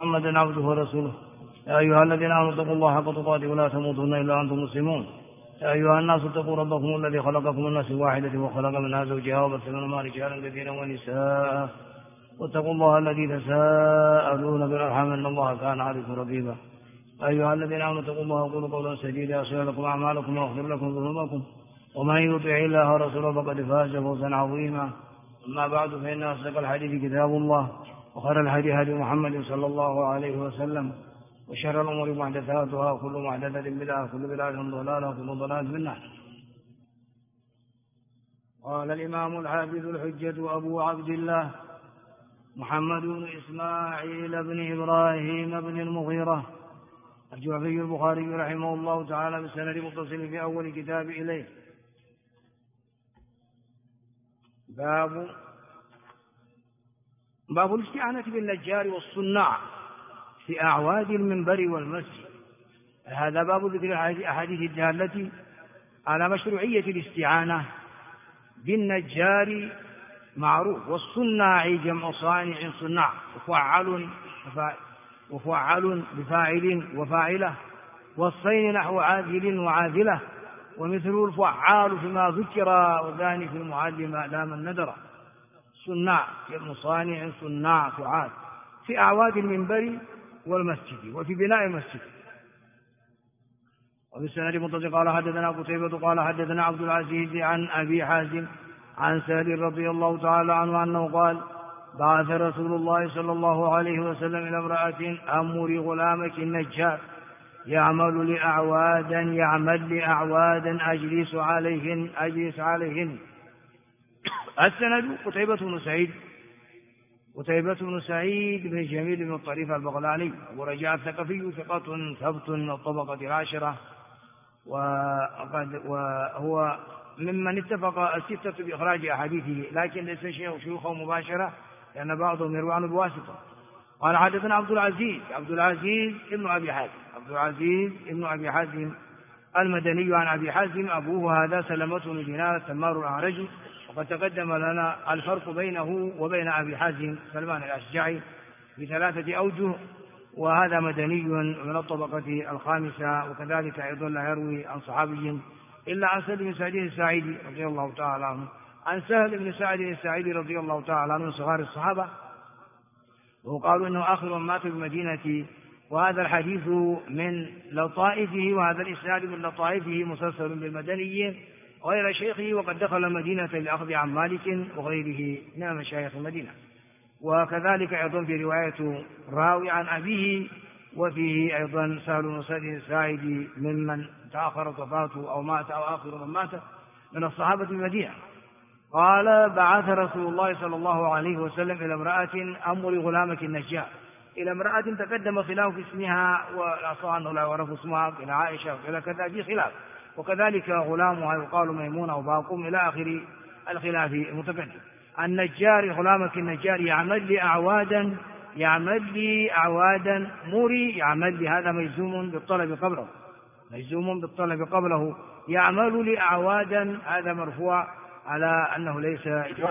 محمدا عبده ورسوله. يا أيها الذين آمنوا اتقوا الله حق تقاته ولا تموتن إلا وأنتم مسلمون. يا أيها الناس اتقوا ربكم الذي خلقكم من نفس واحدة وخلق منها زوجها وبث منهما رجالا كثيرا ونساء واتقوا الله الذي تساءلون بالأرحام إن الله كان عليكم رقيبا. يا أيها الذين آمنوا اتقوا الله وقولوا قولا سديدا يصلح لكم أعمالكم ويغفر لكم ذنوبكم ومن يطع الله ورسوله فقد فاز فوزا عظيما. أما بعد فإن أصدق الحديث كتاب الله وخير الهدي هدي محمد صلى الله عليه وسلم وشر الأمور محدثاتها وكل محدثة بدعة وكل بدعة ضلالة وكل ضلالة في النار. قال الإمام الحافظ الحجة أبو عبد الله محمد بن إسماعيل بن إبراهيم بن المغيرة الجعفي البخاري رحمه الله تعالى بسند متصل في أول كتاب إليه. باب الاستعانة بالنجار والصناع في أعواد المنبر والمسجد. هذا باب ذكر الأحاديث الدالة على مشروعية الاستعانة بالنجار معروف، والصناع جمع صانع صناع وفعل بفاعل وفاعلة، والصين نحو عاذل وعاذلة، ومثل الفعال فيما ذكر وذلك في المعلم لا من ندر. صناع جمع صانع صناع فعال في أعواد المنبر والمسجد وفي بناء المسجد. وبالسند متصل قال حدثنا قتيبة قال حدثنا عبد العزيز عن أبي حازم عن سهل رضي الله تعالى عنه أنه قال بعث رسول الله صلى الله عليه وسلم إلى امرأة أمر غلامك النجار يعمل لأعوادا أجلس عليهن. السند قتيبة بن سعيد بن جميل بن الطريف البغلاني أبو رجاء الثقفي ثقة ثبت من الطبقة العاشرة، وهو ممن اتفق الستة بإخراج أحاديثه، لكن ليس شيوخه مباشرة لأن بعضهم يروي عنه بواسطة. قال حدثنا عبد العزيز ابن أبي حازم المدني عن أبي حازم أبوه هذا سلمة بن دينار التمار الأعرج، وقد تقدم لنا الفرق بينه وبين أبي حازم سلمان الأشجعي ب3 أوجه، وهذا مدني من الطبقة الخامسة، وكذلك أيضا لا يروي عن صحابي إلا عن سهل بن سعد الساعدي رضي الله تعالى عنه، عن سهل بن سعد الساعدي رضي الله تعالى عنه من صغار الصحابة، وقالوا إنه آخر من مات بالمدينة. وهذا الحديث من لطائفه، وهذا الإسناد من لطائفه مسلسل بالمدني غير شيخه، وقد دخل المدينة للأخذ عن مالك وغيره من مشايخ المدينة. وكذلك أيضا في رواية راوي عن أبيه، وفيه أيضا سهل بن سعد الساعدي ممن تأخرت وفاته أو مات أو آخر من مات من الصحابة المدينة. قال بعث رسول الله صلى الله عليه وسلم إلى امرأة أمر غلامك النجار، إلى امرأة تقدم خلاف في اسمها، والأصل أنه لا يعرف اسمها، إلى عائشة إلى كذا في خلاف، وكذلك غلامها يقال ميمون أو باقوم إلى آخر الخلاف المتقدم. النجار غلامك النجار يعمل لي أعوادا مري، يعمل لي هذا مجزوم بالطلب قبله، يعمل لي أعوادا هذا مرفوع على أنه ليس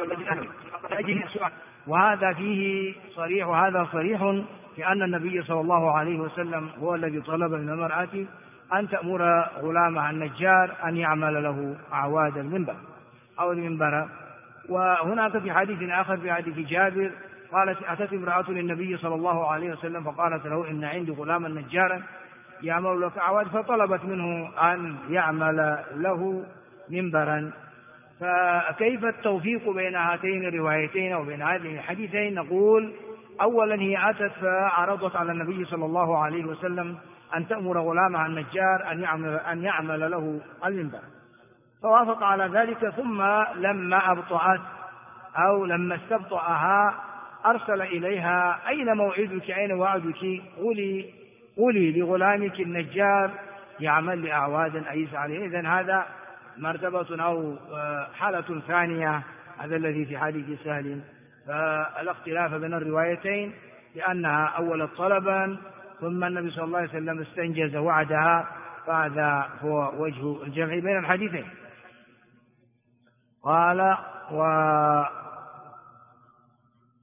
وهذا فيه صريح، وهذا صريح في أن النبي صلى الله عليه وسلم هو الذي طلب من المرأة أن تأمر غلامها النجار أن يعمل له أعواد المنبر أو المنبر. وهناك في حديث آخر في حديث جابر قالت أتت امرأة للنبي صلى الله عليه وسلم فقالت له إن عندي غلاما نجارا يعمل لك أعواد، فطلبت منه أن يعمل له منبرا. فكيف التوفيق بين هاتين الروايتين وبين هذه الحديثين؟ نقول أولا هي أتت فعرضت على النبي صلى الله عليه وسلم أن تأمر غلامها النجار أن يعمل له المنبر، فوافق على ذلك، ثم لما أبطأت أو لما استبطأها أرسل إليها أين موعدك أين وعدك، قولي لغلامك النجار يعمل لأعوادا أيس عليه. إذن هذا مرتبة أو حالة ثانية، هذا الذي في حديث سهل. فالاختلاف بين الروايتين لأنها أول طلبا ثم النبي صلى الله عليه وسلم استنجز وعدها، فهذا هو وجه الجمع بين الحديثين. قال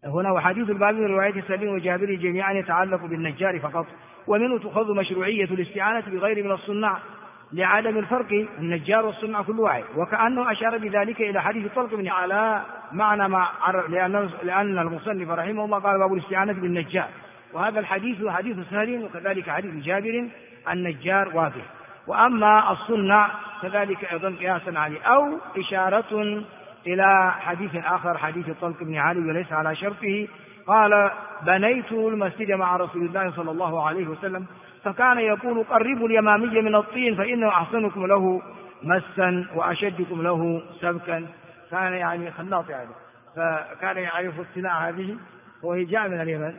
هنا وحديث الباب من رواية سليم وجابر جميعا يتعلق بالنجار فقط، ومنه تؤخذ مشروعية الاستعانة بغير من الصناع لعدم الفرق النجار والصناع كل واحد، وكأنه أشار بذلك إلى حديث طلق بن على معنى ما لأن المصنف رحمه الله قال باب الاستعانة بالنجار، وهذا الحديث حديث سهل، وكذلك حديث جابر النجار واضح. وأما الصنع كذلك أيضا قياسا عليه أو إشارة إلى حديث آخر حديث طلق بن علي وليس على شرطه، قال بنيت المسجد مع رسول الله صلى الله عليه وسلم فكان يقول قربوا اليمامي من الطين فإنه أحسنكم له مسا وأشدكم له سبكا. كان يعني خلاط يعني، فكان يعرف الصناعة هذه وهي جاء من اليمن،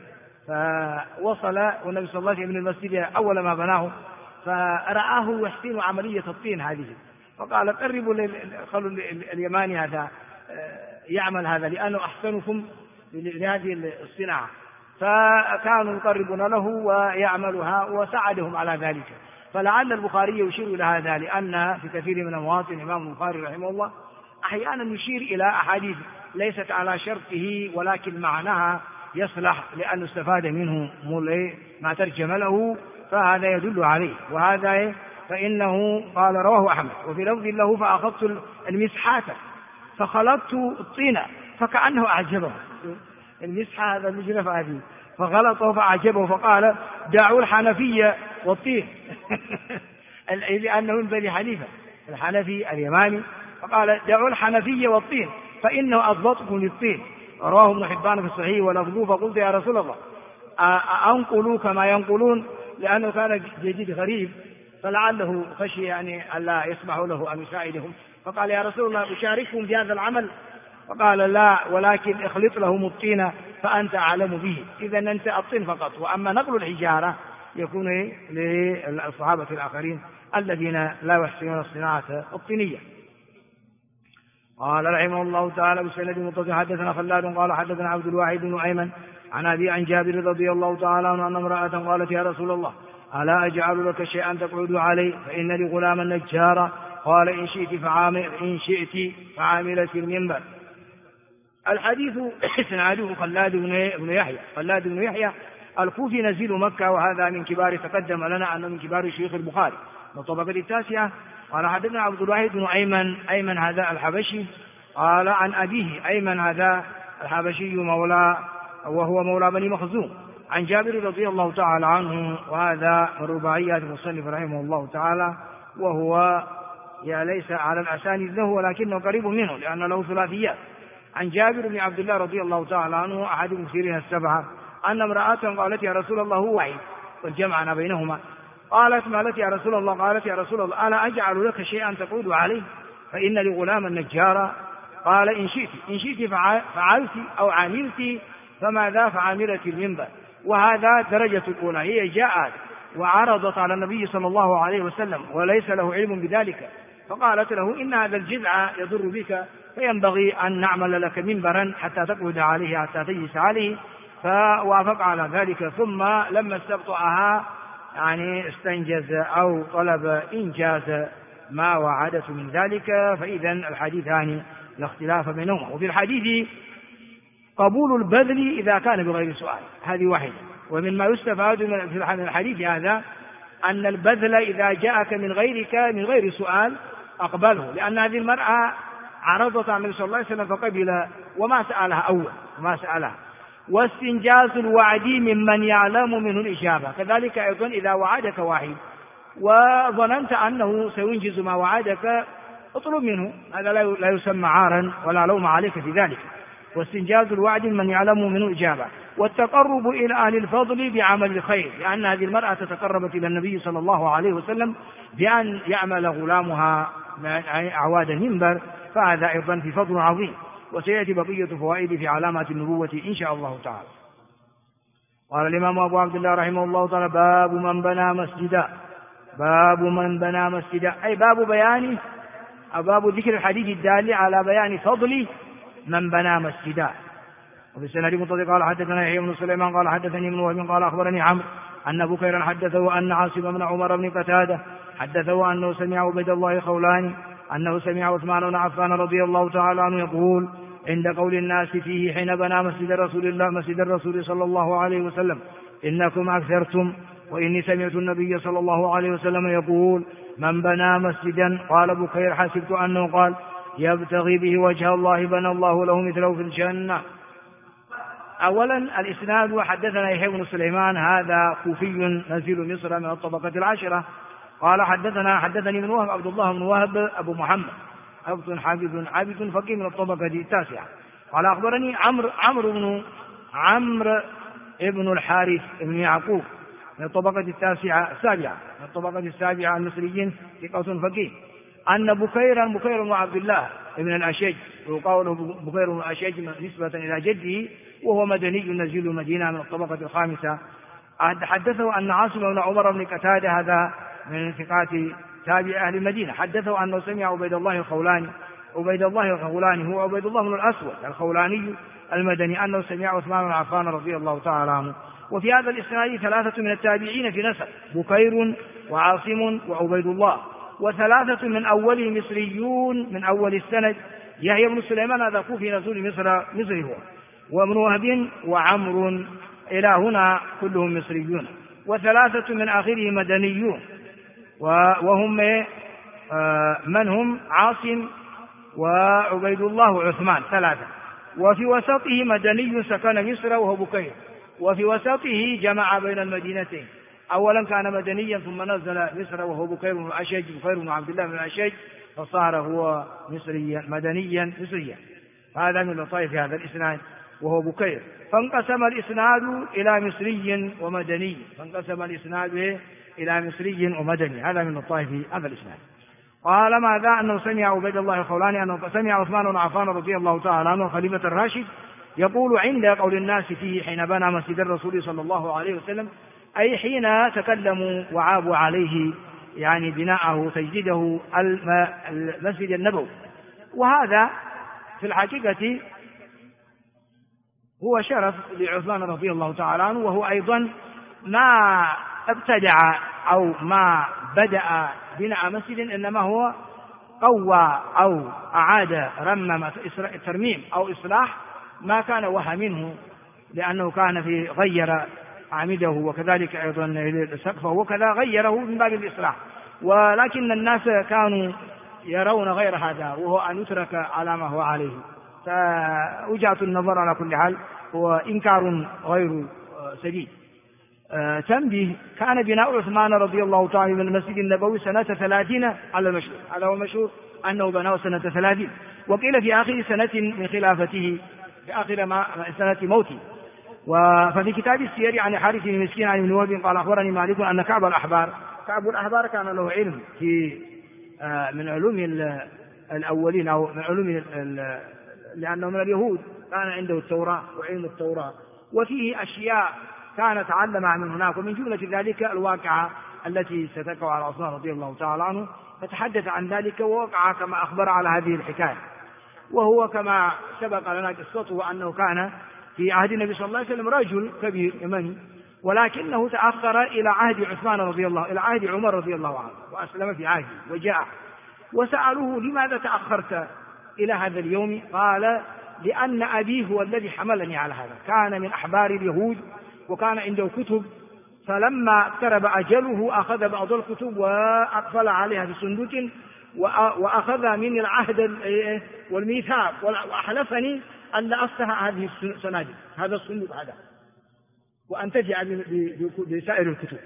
فوصل والنبي صلى الله عليه وسلم من المسجد أول ما بناه فرآه يحسن عملية الطين هذه، فقال قربوا اليماني هذا يعمل هذا لأنه أحسنكم لهذه الصناعة، فكانوا يقربون له ويعملها وساعدهم على ذلك. فلعل البخاري يشير إلى هذا، لأن في كثير من المواطن الإمام البخاري رحمه الله أحيانا يشير إلى أحاديث ليست على شرطه ولكن معناها يصلح لأن استفاد منه ما ترجم له، فهذا يدل عليه. وهذا فإنه قال رواه أحمد وفي لفظ له فأخذت المسحة فخلطت الطين فكأنه أعجبه، المسحة هذا المجرف هذه فغلطه فأعجبه فقال دعوا الحنفية والطين لأنه من بني حنيفة الحنفي اليماني، فقال دعوا الحنفية والطين فإنه أضبطكم للطين. رواه ابن حبان في الصحيح ولفظه فقلت يا رسول الله أنقلوا كما ينقلون، لأنه كان جديد غريب فلعله خشي يعني ألا يسمحوا له أن يساعدهم، فقال يا رسول الله أشارككم في هذا العمل؟ فقال لا ولكن اخلط لهم الطين فأنت أعلم به. إذا أنت الطين فقط، وأما نقل الحجارة يكون للصحابة الآخرين الذين لا يحسنون الصناعة الطينية. قال رحمه الله تعالى بسند متصل حدثنا خلاد قال حدثنا عبد الواحد بن أيمن عن أبي عن جابر رضي الله تعالى عنه أن امرأة قالت يا رسول الله ألا أجعل لك شيئا تقعد عليه فإن لي غلاما نجارا قال إن شئت فعاملت المنبر. الحديث اسناده خلاد بن يحيى الكوفي نزيل مكة، وهذا من كبار تقدم لنا أنه من كبار شيوخ البخاري من الطبقة التاسعة. قال حدثنا عبد الواحد بن أيمن هذا الحبشي قال عن أبيه أيمن هذا الحبشي وهو مولى بني مخزوم عن جابر رضي الله تعالى عنه، وهذا من رباعيات المصنف رحمه الله تعالى، وهو ليس على الأسانيد له ولكنه قريب منه لأن له ثلاثيات. عن جابر بن عبد الله رضي الله تعالى عنه أحد المكثرين السبعة أن امرأة قالت يا رسول الله هو وحيد والجمعنا بينهما، قالت ما لك يا رسول الله؟ قالت يا رسول الله ألا أجعل لك شيئا تقود عليه فإن لي غلاما نجارا قال إن شئت فعلت أو عملت فماذا فعملت المنبر. وهذا درجة الأولى، هي جاءت وعرضت على النبي صلى الله عليه وسلم وليس له علم بذلك، فقالت له إن هذا الجذع يضر بك فينبغي أن نعمل لك منبرا حتى تقعد عليه حتى تجلس عليه، فوافق على ذلك. ثم لما استبطأها يعني استنجز أو طلب إنجاز ما وعدت من ذلك، فإذا الحديثان لا اختلاف بينهما. وفي الحديث قبول البذل إذا كان بغير سؤال، هذه واحدة. ومما يستفاد من الحديث هذا أن البذل إذا جاءك من غير سؤال أقبله، لأن هذه المرأة عرضت على النبي صلى الله عليه وسلم فقبل وما سألها واستنجاز الوعد ممن يعلم منه الإجابة. كذلك أيضا إذا وعدك واحد وظننت أنه سينجز ما وعدك اطلب منه، هذا لا يسمى عارا ولا لوم عليك في ذلك. واستنجاز الوعد من يعلم منه الإجابة. والتقرب إلى أهل الفضل بعمل الخير، لأن هذه المرأة تقربت إلى النبي صلى الله عليه وسلم بأن يعمل غلامها أعواد المنبر، فهذا أيضا في فضل عظيم. وسيأتي بقية فوائد في علامات النبوة إن شاء الله تعالى. قال الإمام أبو عبد الله رحمه الله تعالى باب من بنى مسجدا أي باب بيان أو باب ذكر الحديث الدال على بيان فضل من بنى مسجدا. وفي السنة متصل قال حدثنا يحيى بن سليمان قال حدثني ابن وهب قال أخبرني عمرو أن بكيرا حدثه أن عاصم بن عمر بن قتادة حدثه أنه سمع عبد الله خولاني أنه سمع عثمان بن عفان رضي الله تعالى عنه يقول عند قول الناس فيه حين بنى مسجد الرسول صلى الله عليه وسلم إنكم أكثرتم، وإني سمعت النبي صلى الله عليه وسلم يقول من بنى مسجدا قال بكير حسبت أنه قال يبتغي به وجه الله بنى الله له مثله في الجنة. أولا الإسناد: وحدثنا يحيى بن سليمان هذا كوفي نزيل مصر من الطبقة العاشرة قال حدثني ابن وهب عبد الله بن وهب أبو محمد عبد عابد فقيه من الطبقة التاسعة قال أخبرني عمرو ابن الحارث بن يعقوب من الطبقة السابعة المصريين ثقة فقيه أن بكير بن عبد الله بن الأشج، وقوله بكير بن الأشج نسبة إلى جده، وهو مدني نزيل المدينة من الطبقة الخامسة، حدثه أن عاصم بن عمر بن قتادة هذا من ثقات تابع أهل المدينة حدثه أنه سمع عبيد الله الخولاني هو عبيد الله بن الأسود الخولاني المدني أنه سمع عثمان بن عفان رضي الله تعالى عنه. وفي هذا الإسناد 3 من التابعين في نسب: بكير وعاصم وعبيد الله، و3 من أوله مصريون من أول السند: يحيى بن سليمان هذا كوفي نزول مصري هو، وابن وهب وعمر إلى هنا كلهم مصريون، و3 من آخره مدنيون وهم من هم عاصم وعبيد الله وعثمان 3. وفي وسطه مدني سكن مصر وهو بكير، وفي وسطه جمع بين المدينتين، أولا كان مدنيا ثم نزل مصر وهو بكير بن عبد الله بن الأشج، فصار هو مدنيا مصريا. هذا من لطائف هذا الإسناد وهو بكير. فانقسم الإسناد إلى مصري ومدني. هذا من لطائف هذا الإسناد. قال ماذا؟ أنه سمع عبيد الله الخولاني أنه سمع عثمان بن عفان رضي الله تعالى عنه خليفة الراشد يقول عند قول الناس فيه حين بنى مسجد الرسول صلى الله عليه وسلم، أي حين تكلموا وعابوا عليه يعني بناءه تجديده المسجد النبوي. وهذا في الحقيقة هو شرف لعثمان رضي الله تعالى عنه، وهو أيضا ما ابتدع أو ما بدأ بناء مسجد، إنما هو قوى أو أعاد رمم ترميم أو إصلاح ما كان وهى منه، لأنه كان في غير أعمده وكذلك أيضا سقفه وكذا غيره من باب الإصلاح، ولكن الناس كانوا يرون غير هذا وهو أن يترك على ما هو عليه. فوجهة النظر على كل حال هو إنكار غير سديد. تنبيه: كان بناء عثمان رضي الله تعالى من المسجد النبوي سنة 30 على المشهور، هذا هو المشهور أنه بناه سنة 30، وقيل في آخر سنة من خلافته، في آخر سنة موته. ففي كتاب السير عن حارث بن مسكين عن ابن وهب قال أخبرني مالك أن كعب الأحبار كان له علم في من علوم الأولين أو من علوم لأنه من اليهود، كان عنده التوراة وعلم التوراة، وفيه أشياء كان تعلمها من هناك، ومن جملة ذلك الواقعة التي ستقع على عثمان رضي الله تعالى عنه، فتحدث عن ذلك ووقع كما أخبر على هذه الحكاية. وهو كما سبق لنا قصته أنه كان في عهد النبي صلى الله عليه وسلم رجل كبير يمني، ولكنه تأخر إلى عهد إلى عهد عمر رضي الله عنه، وأسلم في عهده وجاء وسألوه: لماذا تأخرت إلى هذا اليوم؟ قال: لأن أبي هو الذي حملني على هذا، كان من أحبار اليهود وكان عنده كتب، فلما اقترب أجله أخذ بعض الكتب وأقفل عليها في صندوق، وأخذ من العهد والميثاق وأحلفني أن لا أفتح هذه الصناديق، هذا الصندوق هذا، وأنتفع بسائر الكتب.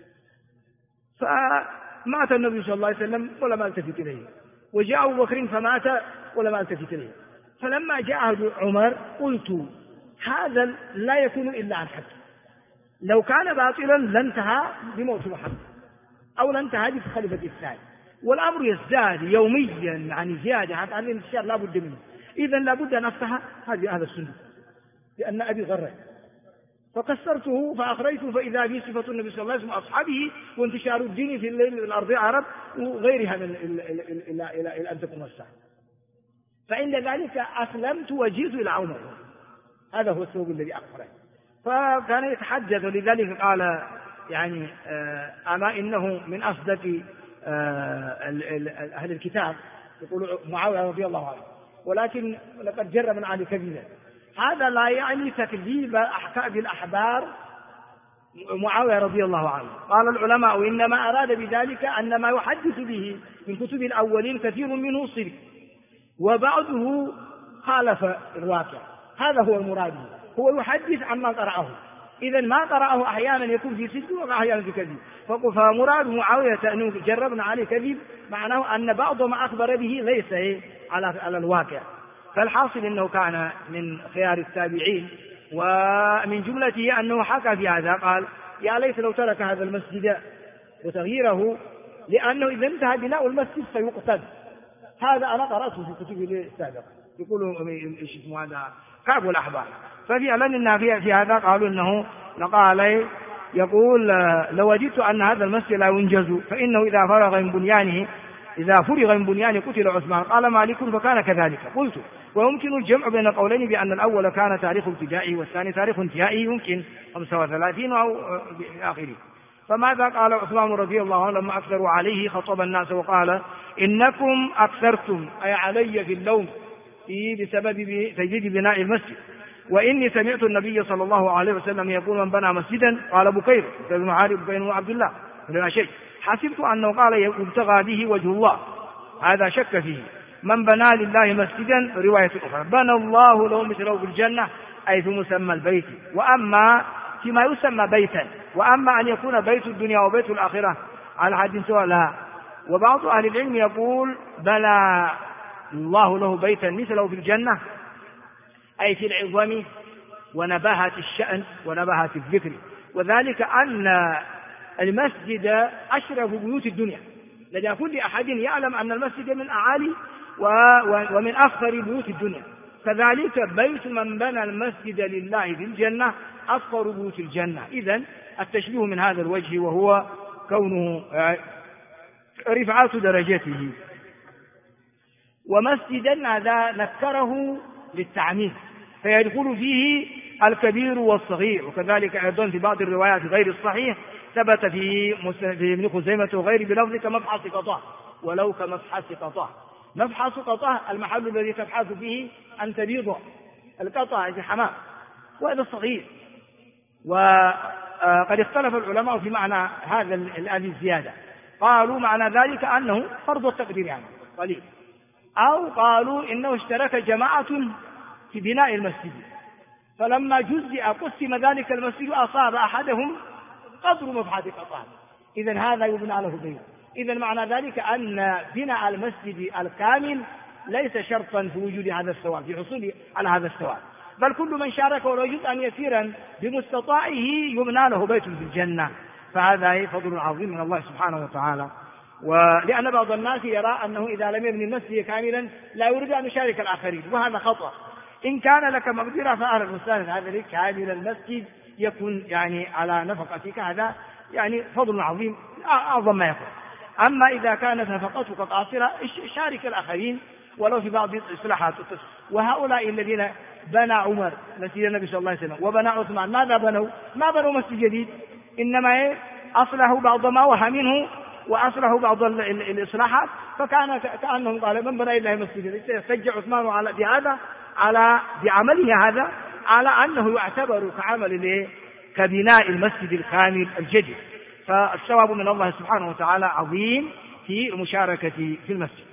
فمات النبي صلى الله عليه وسلم ولم التفت إليه، وجاء أبو بكر فمات ولم التفت إليه. فلما جاء عهد عمر قلت: هذا لا يكون إلا عن حق، لو كان باطلا لانتهى بموت محمد أو لانتهى بخليفة الثاني، والأمر يزداد يوميا يعني زيادة، هذا الانتشار لا بد منه، إذا لا بد أن أفتح هذا الصندوق لأن أبي غرق. فكسرته فأخرجته فإذا به صفة النبي صلى الله عليه وسلم وأصحابه وانتشار الدين في الليل والأرض العرب وغيرها من إلى أن تكون الساعة. فعند ذلك أسلمت وجئت إلى عمر، هذا هو السبب الذي أخبره. فكان يتحدث، ولذلك قال يعني أما إنه من أصدق أهل الكتاب، يقول معاوية رضي الله عنه، ولكن لقد جربنا عليه كذبا. هذا لا يعني تكذيب الأحبار معاوية رضي الله عنه. قال العلماء إنما أراد بذلك أن ما يحدث به من كتب الأولين كثير منه صدق وبعضه خالف الواقع، هذا هو المراد. هو يحدث عما قرأه، إذا ما قرأه أحيانا يكون في صدق وأحيانا في كذب. فمراد معاوية أنه جربنا عليه كذب معناه أن بعض ما أخبر به ليس على الواقع. فالحاصل أنه كان من خيار التابعين، ومن جملته أنه حكى في هذا قال يا ليت لو ترك هذا المسجد وتغييره، لأنه إذا انتهى بناء المسجد سيقتل. هذا أنا قرأته في كتب السابقة يقولوا ايش اسمه هذا كعب الأحبار. ففعلا إن في هذا قالوا إنه لقال يقول لوجدت أن هذا المسجد لا ينجز فإنه إذا فرغ من بنيانه قتل عثمان. قال مالك فكان كذلك. قلت ويمكن الجمع بين القولين بأن الأول كان تاريخ ابتدائه والثاني تاريخ انتهائه يمكن 35 أو آخره. فماذا قال عثمان رضي الله عنه لما أكثروا عليه؟ خطب الناس وقال إنكم أكثرتم أي علي في اللوم بسبب تجديد بناء المسجد، وإني سمعت النبي صلى الله عليه وسلم يقول من بنى مسجدا قال بكير بن عارف بن عبد الله لا شيء حسبت أنه قال يبتغى به وجه الله، هذا شك فيه. من بنى لله مسجدا رواية أخرى بنى الله له مثله في الجنة أي في مسمى البيت، وأما فيما يسمى بيتا، وأما أن يكون بيت الدنيا وبيت الآخرة على حد سواء لا. وبعض أهل العلم يقول بنى الله له بيتا مثله في الجنة أي في العظم ونباهة الشأن ونباهة الذكر، وذلك أن المسجد أشرف بيوت الدنيا لدى كل أحد يعلم أن المسجد من أعالي ومن أفخر بيوت الدنيا، كذلك بيت من بنى المسجد لله في الجنة أفخر بيوت الجنة. إذن التشبيه من هذا الوجه، وهو كونه رفعات درجته. ومسجدا هذا نكره للتعميم فيدخل فيه الكبير والصغير، وكذلك أيضا في بعض الروايات غير الصحيح ثبت في ابن خزيمة وغير بلفظ كمبحث قطاه، ولو كمبحث قطاه. مبحث قطاه المحل الذي تبحث فيه أن تبيض القطع في حمام، وهذا الصغير. وقد اختلف العلماء في معنى هذه الزيادة، قالوا معنى ذلك أنه فرض التقدير يعني قليل، أو قالوا إنه اشترك جماعة في بناء المسجد فلما جزئ قسم ذلك المسجد أصاب أحدهم قدر مبحث قطعه، إذن هذا يبنى له بيت. إذن معنى ذلك أن بناء المسجد الكامل ليس شرطا في وجود هذا الثواب، في حصول على هذا الثواب، بل كل من شارك ولو جزءا يسيرا بمستطاعه يبنى له بيت في الجنة. فهذا فضل عظيم من الله سبحانه وتعالى. ولأن بعض الناس يرى أنه إذا لم يبني المسجد كاملا لا يريد أن يشارك الآخرين، وهذا خطأ. إن كان لك مقدرة فأهلا وسهلا، هذا لك كامل المسجد يكون يعني على نفقتك، هذا يعني فضل عظيم أعظم ما يكون. أما إذا كانت نفقتك قاصرة شارك الآخرين ولو في بعض الإصلاحات. وهؤلاء الذين بنى عمر مسجد النبي صلى الله عليه وسلم وبنى عثمان ماذا بنوا؟ ما بنوا مسجد جديد، إنما أصلحوا بعض ما وهى منه وأصلحوا بعض الإصلاحات، فكان كأنهم قال من بنى إلا مسجد. سجع عثمان على بهذا بعمله هذا على أنه يعتبر كعمل كبناء المسجد الكامل الجديد. فالثواب من الله سبحانه وتعالى عظيم في المشاركة في المسجد.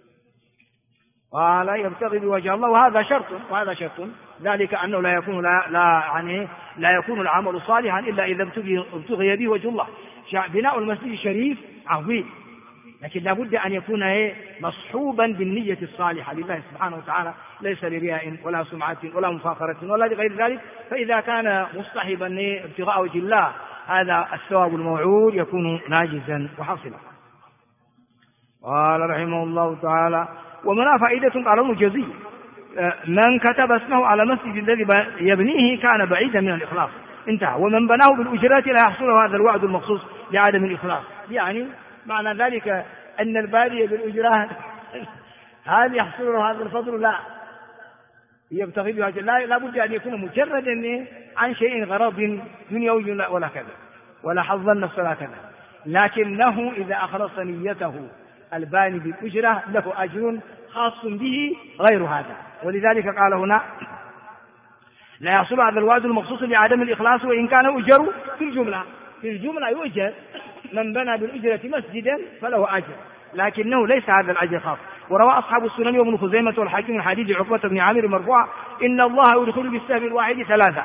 قال يبتغي بوجه الله، وهذا شرط ذلك أنه لا يكون العمل صالحا إلا إذا ابتغي به وجه الله. بناء المسجد شريف عظيم، لكن لا بد أن يكون مصحوبا بالنية الصالحة لله سبحانه وتعالى، ليس لرياء ولا سمعة ولا مفاخرة ولا لغير ذلك. فإذا كان مصطحبا ابتغاء وجه الله هذا الثواب الموعود يكون ناجزا وحاصلا. قال رحمه الله تعالى ومنها فائدة على المجزي من كتب اسمه على مسجد الذي يبنيه كان بعيدا من الإخلاص، انتهى. ومن بناه بالأجرات لا يحصل هذا الوعد المخصوص لعدم الإخلاص، يعني معنى ذلك أن البادية بالأجرات هل يحصل له هذا الفضل؟ لا، يبتغي بها لا بد أن يكون مجردا عن شيء غرض دنيوي ولا كذا ولا حظ النفس ولا كذا، لكنه إذا أخلص نيته الباني بالأجرة له أجر خاص به غير هذا. ولذلك قال هنا لا يحصل هذا الوعد المخصوص لعدم الإخلاص وإن كان أجر في الجملة يؤجر من بنى بالأجرة مسجدا فله أجر، لكنه ليس هذا الأجر خاص. وروى أصحاب السنن وابن خزيمة والحاكم من حديث عقبة بن عامر مرفوعا إن الله يدخل بالسهم الواحد ثلاثة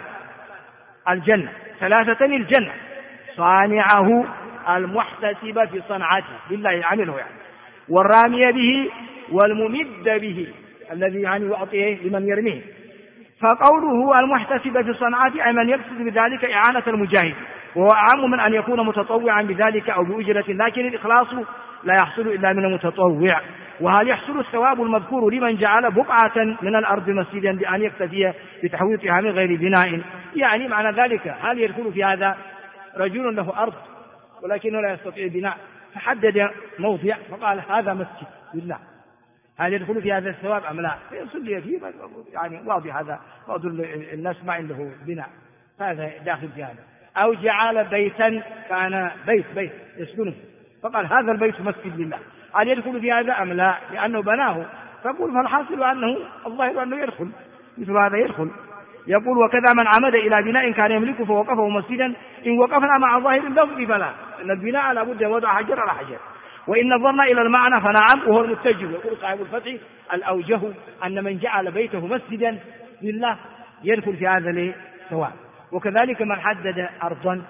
الجنة صانعه المحتسب في صنعته بالله عمله يعني، والرامي به والممد به الذي يعني يعطيه لمن يرميه. فقوله المحتسب في صنعته أي من يقصد بذلك إعانة المجاهد، وهو أعم من أن يكون متطوعا بذلك أو بأجرة، لكن الإخلاص لا يحصل إلا من المتطوع. وهل يحصل الثواب المذكور لمن جعل بقعة من الأرض مسجدا بأن يكتفي بتحويطها من غير بناء؟ يعني معنى ذلك هل يدخل في هذا رجل له أرض ولكنه لا يستطيع بناء فحدد موضع فقال هذا مسجد لله، هل يدخل في هذا الثواب أم لا؟ يصلي فيه يعني واضح هذا، بعض الناس ما عنده بناء هذا داخل في هذا. أو جعل بيتا كان بيت يسكنه فقال هذا البيت مسجد لله، هل يدخل في هذا أم لا؟ لأنه بناه. فقل فالحاصل أنه الظاهر أنه يدخل، مثل هذا يدخل. يقول وكذا من عمد إلى بناء كان يملكه فوقفه مسجدا إن وقفنا مع ظاهر اللفظ فلا، أن البناء لابد أن يوضع حجر على حجر. وإن نظرنا إلى المعنى فنعم وهو المتجه. يقول صاحب الفتح الأوجه أن من جعل بيته مسجدا لله يدخل في هذا الثواب. وكذلك من حدد أرضا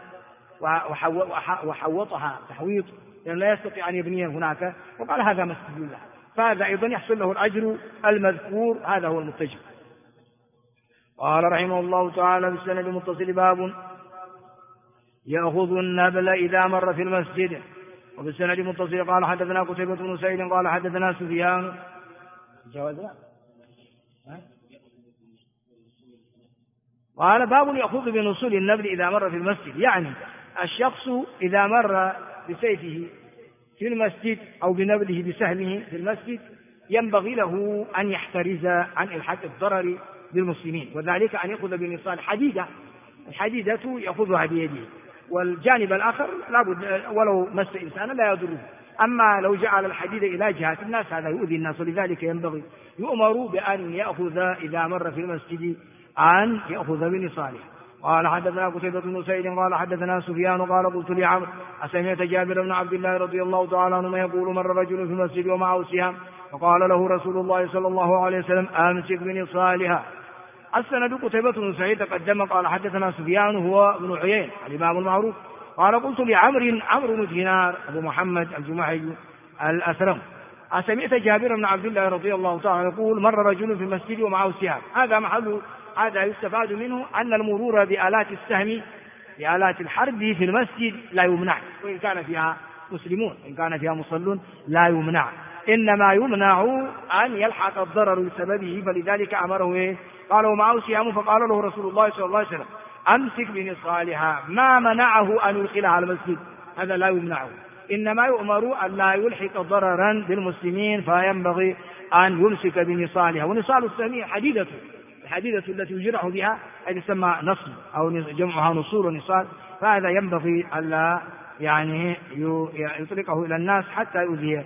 وحوطها تحويط لأن لا يستطيع أن يبني هناك وقال هذا مسجد لله، فهذا أيضا يحصل له الأجر المذكور، هذا هو المتجه. قال رحمه الله تعالى بالسند المتصل باب يأخذ النبل إذا مر في المسجد. وبالسند المتصل قال حدثنا قتيبة بن سعيد قال حدثنا سفيان قال باب يأخذ بنصول النبل إذا مر في المسجد، يعني الشخص إذا مر بسيفه في المسجد أو بنبله بسهمه في المسجد ينبغي له أن يحترز عن إلحاق الضرر بالمسلمين، وذلك أن يأخذ بنصال الحديدة يأخذها بيده، والجانب الآخر لابد ولو مس إنسانا لا يضره. أما لو جعل الحديد إلى جهة الناس هذا يؤذي الناس، ولذلك ينبغي يؤمر بأن يأخذ إذا مر في المسجد أن يأخذ بنصاله. قال حدثنا قتيبة بن سعيد قال حدثنا سفيان قال قلت لعمرو أسمعت جابر بن عبد الله رضي الله تعالى عنهما يقول مر رجل في المسجد ومعه سهام فقال له رسول الله صلى الله عليه وسلم أمسك بنصالها. السند قتيبة بن سعيد تقدم قال حدثنا سفيان هو ابن عيين الإمام المعروف قال قلت عمرو بن دينار أبو محمد الجمحي الأسرم أسمعت جابر بن عبد الله رضي الله تعالى يقول مر رجل في المسجد ومعه سهام. هذا يستفاد منه أن المرور بآلات السهم بآلات الحرب في المسجد لا يمنع، وإن كان فيها مسلمون إن كان فيها مصلون لا يمنع، إنما يمنع أن يلحق الضرر بسببه. فلذلك أمره قال ومعه سهام فقال له رسول الله صلى الله عليه وسلم أمسك بنصالها، ما منعه أن يدخلها على المسجد، هذا لا يمنعه، إنما يؤمر أن لا يلحق ضررا بالمسلمين فينبغي أن يمسك بنصالها. ونصال السهم الحديدة التي يجرح بها هذه تسمى نصل أو جمعها نصول ونصال، فهذا ينبغي ألا يعني يطلقه إلى الناس حتى يؤذيه.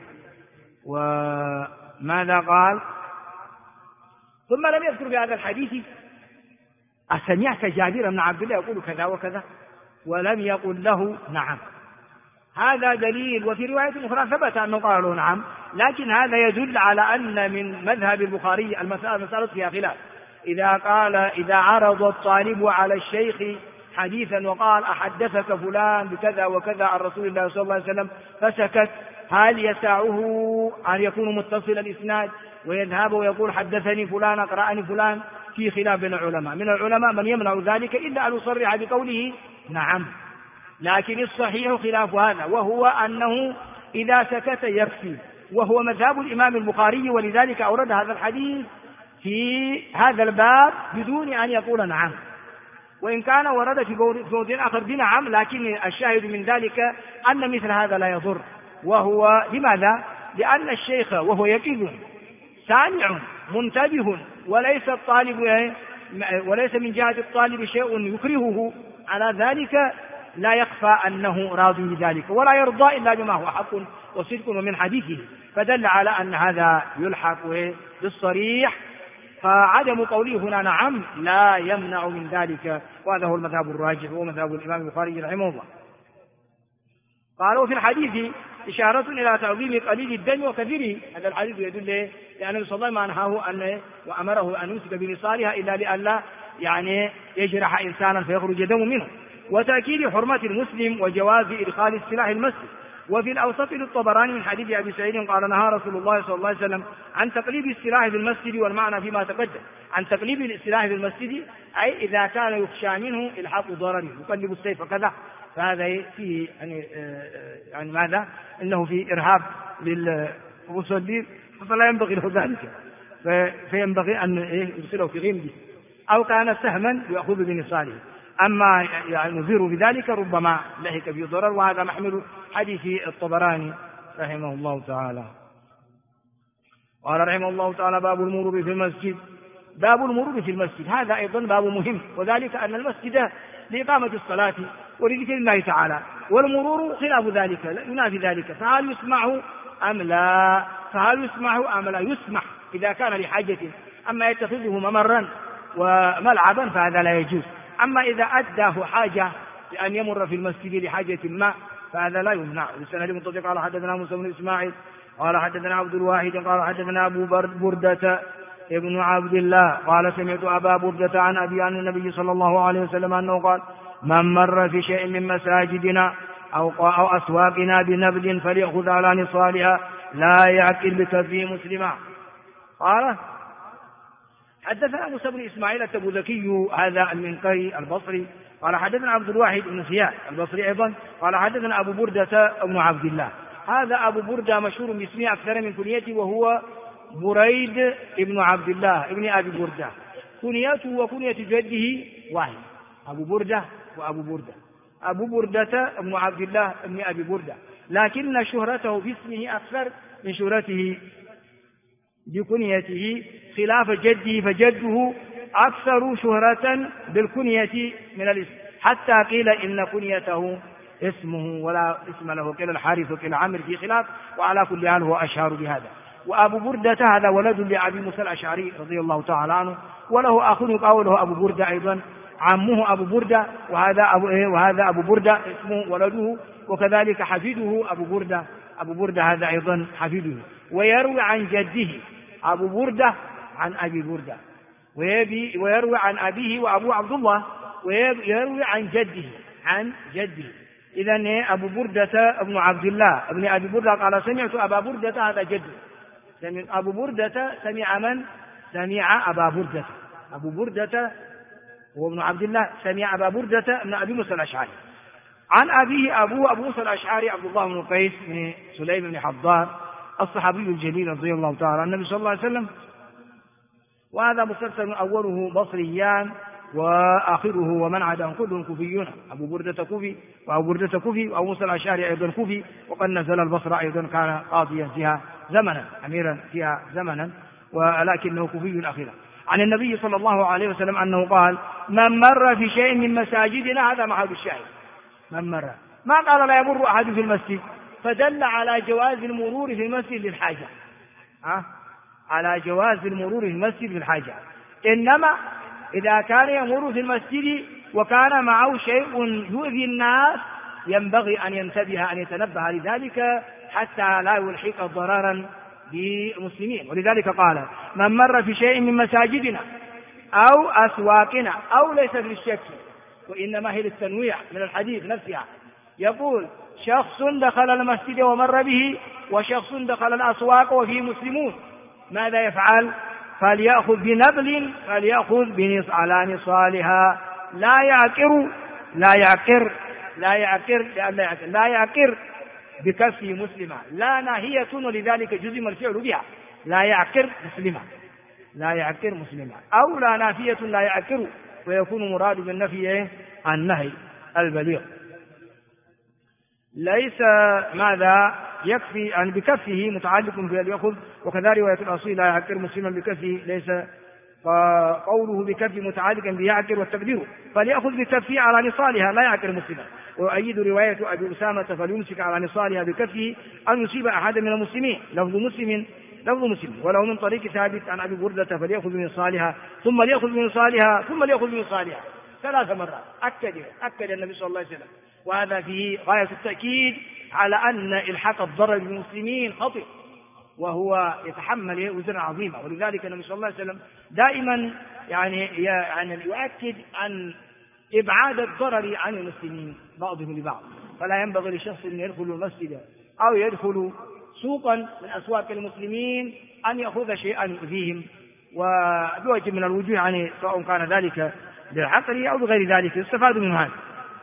وماذا قال ثم لم يذكر في هذا الحديث أسمعت جابر بن عبد الله يقول كذا وكذا ولم يقل له نعم، هذا دليل. وفي رواية أخرى ثبت أنه قال له نعم، لكن هذا يدل على أن من مذهب البخاري المسألة فيها خلاف. إذا عرض الطالب على الشيخ حديثا وقال أحدثك فلان بكذا وكذا عن رسول الله صلى الله عليه وسلم فسكت، هل يسعه أن يكون متصل الإسناد ويذهب ويقول حدثني فلان أقرأني فلان؟ في خلاف بين العلماء، من العلماء من يمنع ذلك إلا أن يصرح بقوله نعم، لكن الصحيح خلاف هذا، وهو أنه إذا سكت يكفي، وهو مذهب الإمام البخاري، ولذلك أورد هذا الحديث في هذا الباب بدون أن يقول نعم، وإن كان ورد في موضع آخر بنعم، لكن الشاهد من ذلك أن مثل هذا لا يضر. وهو لماذا؟ لأن الشيخ وهو يقظ سامع منتبه، وليس من جهة الطالب شيء يكرهه على ذلك، لا يخفى أنه راض بذلك ولا يرضى إلا بما هو حق وصدق ومن حديثه، فدل على أن هذا يلحق بالصريح. فعدم قوله هنا نعم لا يمنع من ذلك، وهذا هو المذهب الراجح وهو مذهب الإمام البخاري رحمه الله. قالوا في الحديث إشارة إلى تعظيم قليل الدم وكثيره، هذا الحديث يدل لأن النبي صلى الله عليه وسلم أنهاه وأمره أن يمسك بنصالها إلا لئلا يجرح إنسانا فيخرج دم منه، وتأكيد حرمة المسلم وجواز إدخال السلاح المسجد. وفي الأوسط للطبراني من حديث أبي سعيد قال نهى رسول الله صلى الله عليه وسلم عن تقليب السلاح في المسجد، والمعنى فيما تقدم عن تقليب السلاح في المسجد أي إذا كان يخشى منه إلحاق ضرره، يقلب السيف كذا، فهذا فيه يعني ماذا؟ إنه في إرهاب للمصلين، فلا ينبغي له ذلك، فينبغي أن يرسله في غمده، أو كان سهما يأخذ بنصاله. أما نذير بذلك ربما لهك في ضرر، وهذا محمل حديث الطبراني رحمه الله تعالى. قال رحمه الله تعالى باب المرور في المسجد. باب المرور في المسجد هذا أيضا باب مهم، وذلك أن المسجد لإقامة الصلاة ولذكر الله تعالى، والمرور خلاف ذلك ينافي ذلك، فهل يسمع أم لا؟ فهل يسمع أم لا؟ يسمح إذا كان لحاجة، أما يتخذه ممرا وملعبا فهذا لا يجوز. أما إذا أداه حاجة لأن يمر في المسجد لحاجة ما فهذا لا يمنع. السند المتصل قال حدثنا موسى بن إسماعيل قال حدثنا عبد الواحد قال حدثنا أبو بردة ابن عبد الله قال سمعت أبا بردة عن أبي عن النبي صلى الله عليه وسلم أنه قال من مر في شيء من مساجدنا أو أسواقنا بنبل فليأخذ على نصالها لا يعقل بكفه مسلما. قال حدثنا موسى بن إسماعيل التبوذكي هذا المنقري البصري قال حدثنا عبد الواحد بن زياد البصري أيضا قال حدثنا أبو بردة ابن عبد الله. هذا أبو بردة مشهور باسمه أكثر من كنيته، وهو بريد ابن عبد الله ابن أبي بردة، كنيته وكنية جده واحد، أبو بردة وأبو بردة، أبو بردة ابن عبد الله ابن أبي بردة، لكن شهرته باسمه أكثر من شهرته بكنيته خلاف جده، فجده أكثر شهرة بالكنية من الاسم، حتى قيل إن كنيته اسمه ولا اسم له، قيل الحارث وقيل عامر في خلاف، وعلى كل حال هو أشهر بهذا. وأبو بردة هذا ولد لأبي موسى الأشعري رضي الله تعالى عنه، وله أخ قوله أبو بردة أيضا، عمه أبو بردة، وهذا أبو بردة اسمه ولده، وكذلك حفيده أبو بردة، أبو بردة هذا أيضا حفيده. ويروي عن جده أبو بردة عن أبي بردة، ويروي عن أبيه وأبوه عبد الله، ويروي عن جده إذن أبو بردة ابن عبد الله ابن أبي بردة قال سمعت أبا بردة هذا جده. أبو بردة سمع من؟ سمع أبا بردة. أبو بردة هو ابن عبد الله سمع أبا بردة ابن أبي موسى الأشعري عن أبيه أبو موسى الأشعري عبد الله بن قيس بن سليم بن حضار الصحابي الجليل رضي الله تعالى عن النبي صلى الله عليه وسلم. وهذا مسلسل أوله بصريان وآخره ومن عداهم كلهم كوفيون، أبو بردة كوفي وأبو بردة كوفي وأبو موسى الأشعري أيضا كوفي، وقد نزل البصرة أيضا كان قاضيا فيها زمنا، أميرا فيها زمنا، ولكنه كوفي أخيرا. عن النبي صلى الله عليه وسلم أنه قال من مر في شيء من مساجدنا، هذا محل الشاهد، من مر، ما قال لا يمر أحد في المسجد، فدل على جواز المرور في المسجد للحاجة، على جواز المرور في المسجد للحاجة. إنما إذا كان يمر في المسجد وكان معه شيء يؤذي الناس ينبغي أن ينتبه أن يتنبه لذلك حتى لا يلحق ضررا بالمسلمين. ولذلك قال من مر في شيء من مساجدنا أو أسواقنا، أو ليس في الشك وإنما هي للتنويع من الحديث نفسها، يقول شخص دخل المسجد ومر به، وشخص دخل الأسواق وفيه مسلمون، ماذا يفعل؟ فليأخذ بنبل، فليأخذ على نصالها، لا يعقر بكفه مسلمة، لا ناهية ولذلك جزم الفعل بها، لا يعقر مسلمة، أو لا نافية لا يعقر، ويكون مراد بالنفي النهي البليغ. ليس ماذا يكفي أن بكفه متعلق في أن يأخذ، وكذا رواية الأصيل لا يعقر مسلما بكفه ليس فقوله بكف متعلقا بيعكر والتقدير فليأخذ بكفه على نصالها لا يعكر مسلما. وأيد رواية أبي أسامة فليمسك على نصالها بكفه أن يصيب أحدا من المسلمين، لفظ مسلم وله من طريق ثابت عن أبي بردة فليأخذ بنصالها ثم ليأخذ بنصالها ثم ليأخذ بنصالها 3 مرات. أكد النبي صلى الله عليه وسلم، وهذا فيه غاية التأكيد على أن إلحاق الضرر بالمسلمين خطئ وهو يتحمل وزرا عظيما. ولذلك النبي صلى الله عليه وسلم دائما يعني يؤكد عن إبعاد الضرر عن المسلمين بعضهم لبعض. فلا ينبغي لشخص أن يدخل المسجد أو يدخل سوقا من أسواق المسلمين أن يأخذ شيئا يؤذيهم وبوجه من الوجوه، يعني سواء كان ذلك بالعقل أو بغير ذلك يستفاد من هذا.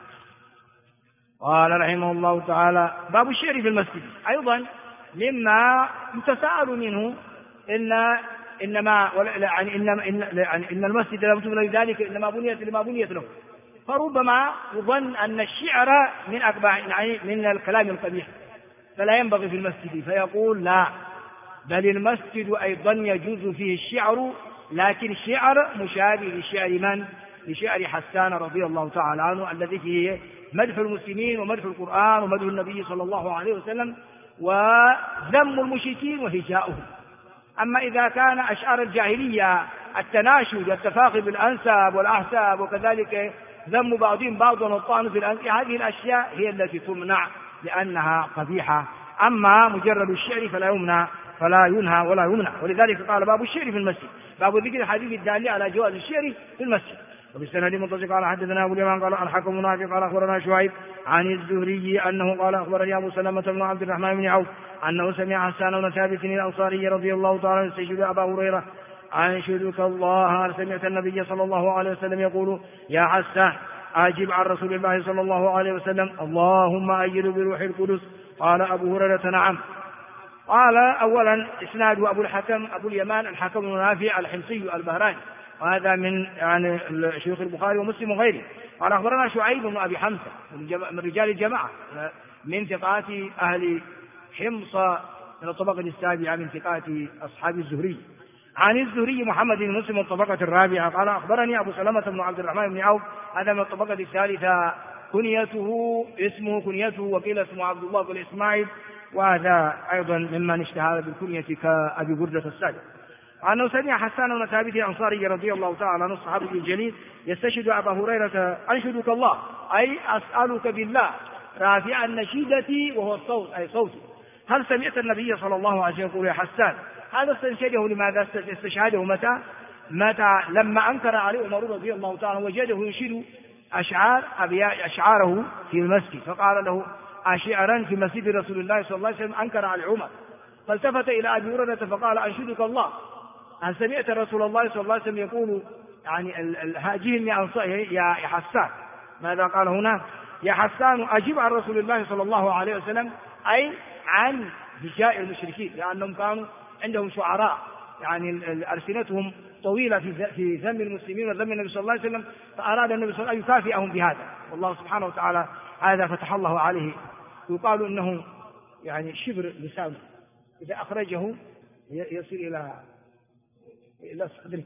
قال رحمه الله تعالى: باب الشعر في المسجد. أيضا مما يتساءل منه إن المسجد لا تبنى لذلك إنما بنيت لما بنيت له، فربما يظن أن الشعر من الكلام القبيح فلا ينبغي في المسجد، فيقول لا، بل المسجد أيضا يجوز فيه الشعر، لكن الشعر مشابه لشعر من؟ لشعر حسان رضي الله تعالى عنه الذي فيه مدح المسلمين ومدح القرآن ومدح النبي صلى الله عليه وسلم وذم المشركين وهجاؤهم. أما إذا كان أشعار الجاهلية التناشد والتفاخر بالأنساب والأحساب وكذلك ذم بعضهم بعضا والطعن في الأنساب، هذه الأشياء هي التي تمنع لأنها قبيحة. أما مجرد الشعر فلا ينهى ولا يمنع. ولذلك قال: باب الشعر في المسجد، باب ذكر الحديث الدال على جواز الشعر في المسجد. وبالسند متصل قال: حدثنا أبو اليمان قال: الحكم بن نافع قال: أخبرنا شعيب عن الزهري أنه قال: أخبرني أبو سلمة بن عبد الرحمن بن عوف أنه سمع حسان بن ثابت الأنصاري رضي الله تعالى يستشهد أبا هريرة: أنشدك الله هل سمعت النبي صلى الله عليه وسلم يقول: يا حسان أجب عن رسول الله صلى الله عليه وسلم اللهم أيد بروح القدس. قال أبو هريرة: نعم. قال: أولا إسناد أبو الحكم أبو اليمان الحكم بن نافع الحمصي البهراني، وهذا من شيوخ البخاري ومسلم وغيره. قال: أخبرنا شعيب بن أبي حمزة من رجال الجماعة من ثقات أهل حمص من الطبقة السابعة من ثقات أصحاب الزهري. عن الزهري محمد بن مسلم من الطبقة الرابعة. قال: أخبرني أبو سلمة بن عبد الرحمن بن عوف، هذا من الطبقة الثالثة، اسمه كنيته وقيل اسمه عبد الله بن إسماعيل، وهذا أيضا ممن اشتهر بالكنية كأبي بردة السابق. أنه سمع حسان بن ثابت الأنصاري رضي الله تعالى عنه الصحابي الجليل يستشهد أبا هريرة: أنشدك الله أي أسألك بالله رافع النشيدة وهو الصوت أي صوتي، هل سمعت النبي صلى الله عليه وسلم يقول يا حسان؟ هذا استنشده لماذا؟ استشهاده متى لما أنكر عليه عمر رضي الله تعالى وجده ينشد أشعاره في المسجد، فقال له: أشعرا في مسجد رسول الله صلى الله عليه وسلم؟ أنكر على عمر، فالتفت إلى أبي هريرة فقال: أنشدك الله هل سمعت رسول الله صلى الله عليه وسلم يقول يعني هاجين يا حسان؟ ماذا قال هنا؟ يا حسان أجب عن رسول الله صلى الله عليه وسلم، أي عن هجاء المشركين، لأنهم كانوا عندهم شعراء يعني ألسنتهم طويلة في ذم المسلمين وذم النبي صلى الله عليه وسلم، فأراد النبي صلى الله عليه وسلم أن يكافئهم بهذا، والله سبحانه وتعالى هذا فتح الله عليه. يقال إنه يعني شبر لسانه إذا أخرجه يصل إلى صدره،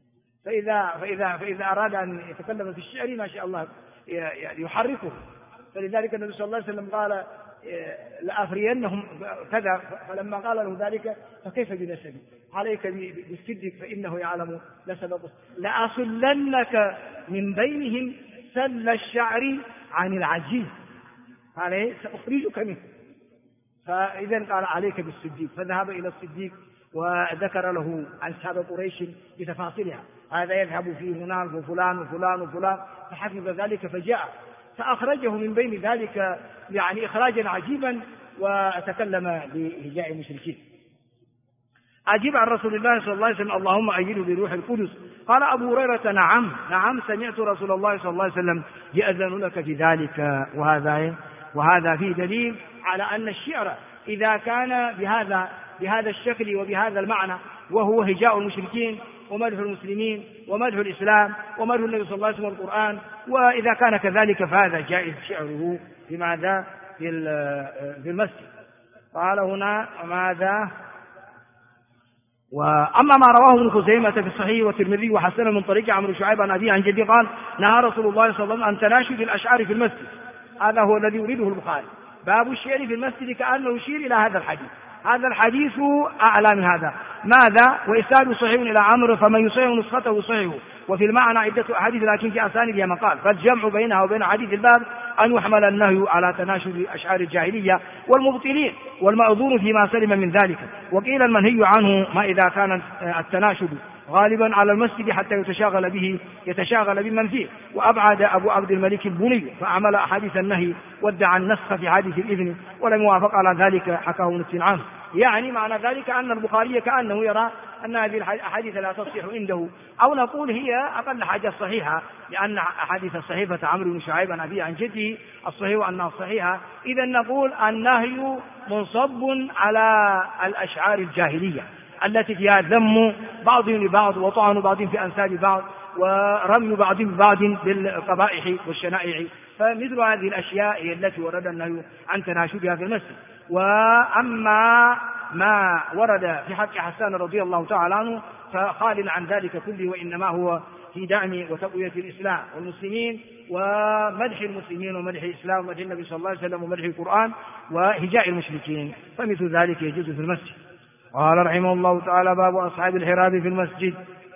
فإذا أراد أن يتكلم في الشعر ما شاء الله يحركه. فلذلك النبي صلى الله عليه وسلم قال: لأفرينهم كذا، فلما قال له ذلك فكيف بنسبي؟ عليك بالصدق فإنه يعلم نسبك، لأصلنك من بينهم سل الشعر عن العجيز، قال سأخرجك منه. فإذا قال عليك بالصديق، فذهب إلى الصديق وذكر له أنساب قريش بتفاصيلها، هذا يذهب فيه هناك وفلان وفلان وفلان، فحفظ ذلك فجاء فأخرجه من بين ذلك يعني إخراجا عجيبا، وتكلم بهجاء المشركين. أجيب عن رسول الله صلى الله عليه وسلم اللهم أيده بروح القدس. قال أبو هريرة: نعم سمعت رسول الله صلى الله عليه وسلم يأذن لك في ذلك. وهذا فيه دليل على أن الشعر إذا كان بهذا الشكل وبهذا المعنى، وهو هجاء المشركين ومدح المسلمين ومدح الإسلام ومدح النبي صلى الله عليه وسلم والقرآن، وإذا كان كذلك فهذا جائز شعره بماذا؟ في المسجد. قال هنا ماذا؟ وأما ما رواه ابن خزيمة في الصحيح والترمذي وحسنه من طريق عمرو شعيب عن أبيه عن جدي قال نهى رسول الله صلى الله عليه وسلم عن تناشد الأشعار في المسجد. هذا هو الذي يريده البخاري، باب الشعر في المسجد، كأنه يشير إلى هذا الحديث. هذا الحديث أعلى من هذا. ماذا؟ وإسناد صحيح إلى عمرو، فمن يصحح نسخته يصححه، وفي المعنى عدة أحاديث لكن في أسانيدها مقال، فالجمع بينها وبين حديث الباب أن يحمل النهي على تناشد أشعار الجاهلية والمبطلين، والمأذون فيما سلم من ذلك. وقيل المنهي عنه ما إذا كان التناشد غالبا على المسجد حتى يتشاغل بمن فيه. وأبعد أبو عبد الملك البني فعمل أحاديث النهي وادعى النسخ في حديث الإذن ولم يوافق على ذلك، حكاه نفس عنه. يعني معنى ذلك أن البخاري كأنه يرى أن هذه الأحاديث لا تصح عنده، أو نقول هي أقل حاجة صحيحة، لأن أحاديث الصحيفة عمرو بن شعيب عن أبيه عن جده الصحيح أنها صحيحة. إذا نقول النهي منصب على الأشعار الجاهلية التي فيها ذم بعض لبعض وطعن بعض في أنساب بعض ورمي بعض ببعض بالقبائح والشنائع، فمثل هذه الأشياء هي التي ورد النهي عن تناشدها في المسجد. وأما ما ورد في حق حسان رضي الله تعالى عنه فخال عن ذلك كله، وإنما هو في دعم وتقوية الإسلام والمسلمين ومدح المسلمين ومدح الإسلام ومدح النبي صلى الله عليه وسلم ومدح القرآن وهجاء المشركين، فمثل ذلك يجوز في المسجد. قال رحمه الله تعالى باب أصحاب الحراب في المسجد،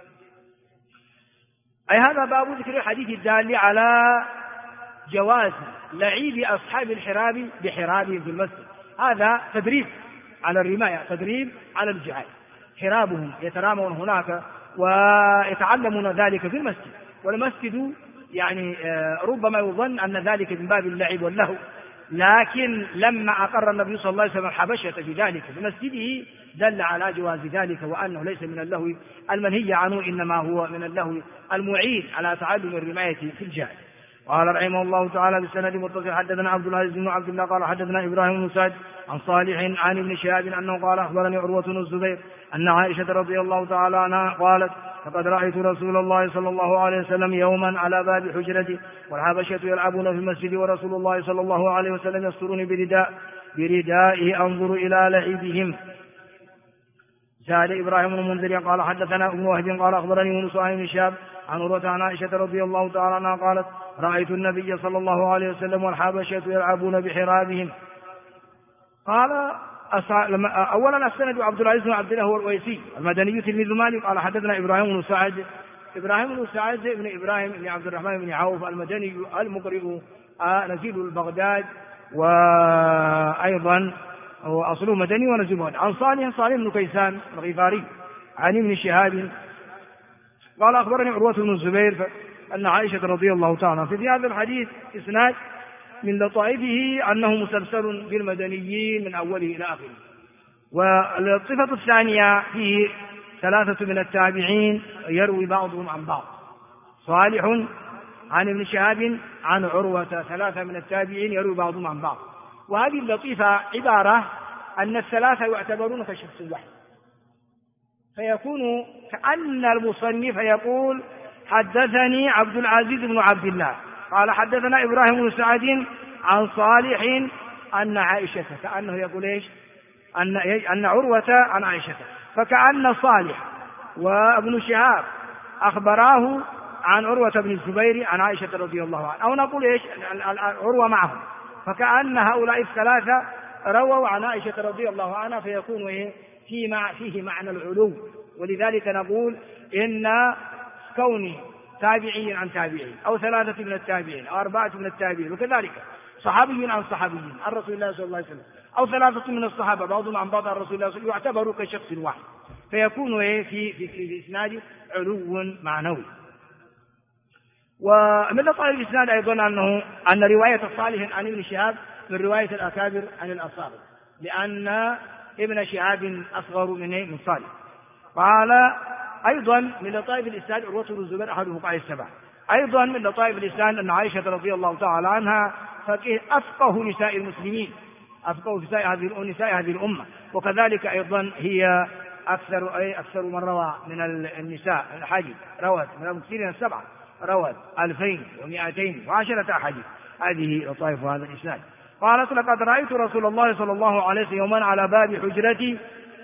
أي هذا باب ذكر الحديث الدال على جواز لعيب أصحاب الحراب بحرابهم في المسجد. هذا تدريب على الرماية، تدريب على الجهاد، حرابهم يترامون هناك ويتعلمون ذلك في المسجد. والمسجد يعني ربما يظن أن ذلك من باب اللعب واللهو، لكن لما أقر النبي صلى الله عليه وسلم الحبشة في ذلك في مسجده دل على جواز ذلك، وأنه ليس من اللهو المنهي عنه، إنما هو من اللهو المعين على تعلم الرماية في الجهاد. قال رحمه الله تعالى بالسند متصل حدثنا عبد العزيز بن عبد الله قال حدثنا إبراهيم بن سعد عن صالح عن ابن شهاب أنه قال أخبرني عروة بن الزبير أن عائشة رضي الله تعالى عنها قالت فقد رأيت رسول الله صلى الله عليه وسلم يوما على باب حجرته والحبشة يلعبون في المسجد ورسول الله صلى الله عليه وسلم يسترني بردائه أنظر إلى لعبهم. زاد إبراهيم بن المنذر قال حدثنا ابن وهب قال أخبرني يونس عن ابن شهاب عن عروة عن عائشة رضي الله تعالى عنها قالت رأيت النبي صلى الله عليه وسلم والحبشة يلعبون بحرابهم. قال أولا السند عبد العزيز بن عبد الله هو الأويسي المدني تلميذ مالك قال حدثنا إبراهيم بن سعد بن إبراهيم بن عبد الرحمن بن عوف المدني المقرئ نزيل البغداد، وأيضا هو أصله مدني ونزيل بغداد. عن صالح بن كيسان الغفاري عن ابن شهاب قال أخبرني عروة بن الزبير أن عائشة رضي الله تعالى في هذا الحديث إسناد من لطائفه أنه مسلسل بالمدنيين من أوله إلى آخره. والصفة الثانية فيه ثلاثة من التابعين يروي بعضهم عن بعض، صالح عن ابن شهاب عن عروة، ثلاثة من التابعين يروي بعضهم عن بعض. وهذه اللطيفة عبارة أن الثلاثة يعتبرون كشخص واحد، فيكون كأن المصنف يقول حدثني عبد العزيز بن عبد الله قال حدثنا إبراهيم بن سعد عن صالح أن عائشة، كأنه يقول إيش؟ أن عروة عن عائشة، فكأن صالح وابن شهاب أخبراه عن عروة بن الزبير عن عائشة رضي الله عنها، أو نقول إيش؟ عروة معهم، فكأن هؤلاء الثلاثة رووا عن عائشة رضي الله عنها، فيكون فيه معنى العلو. ولذلك نقول إن كون تابعي عن تابعي أو ثلاثة من التابعين أو أربعة من التابعين، وكذلك صحابي عن صحابي عن رسول الله صلى الله عليه وسلم، أو ثلاثة من الصحابة بعضهم عن بعض عن رسول الله صلى الله عليه وسلم، يعتبر كشخص واحد، فيكون في إسناد علو معنوي. ومن لطائف الإسناد أيضا أن رواية الصالح عن ابن شهاب من رواية الأكابر عن الأصابع، لأن ابن شهاب أصغر من صالح. قال أيضا من لطائف الإسناد عروة بن الزبير أحد فقهاء السبعة. أيضا من لطائف الإسناد أن عائشة رضي الله تعالى عنها أفقه نساء المسلمين، أفقه نساء هذه الأمة، وكذلك أيضا هي أكثر من روى من النساء الحديث، روت من المكثرين السبعة، روت 2210 أحاديث. هذه لطائف هذا الإسناد. قالت لقد رأيت رسول الله صلى الله عليه وسلم يوما على باب حجرتي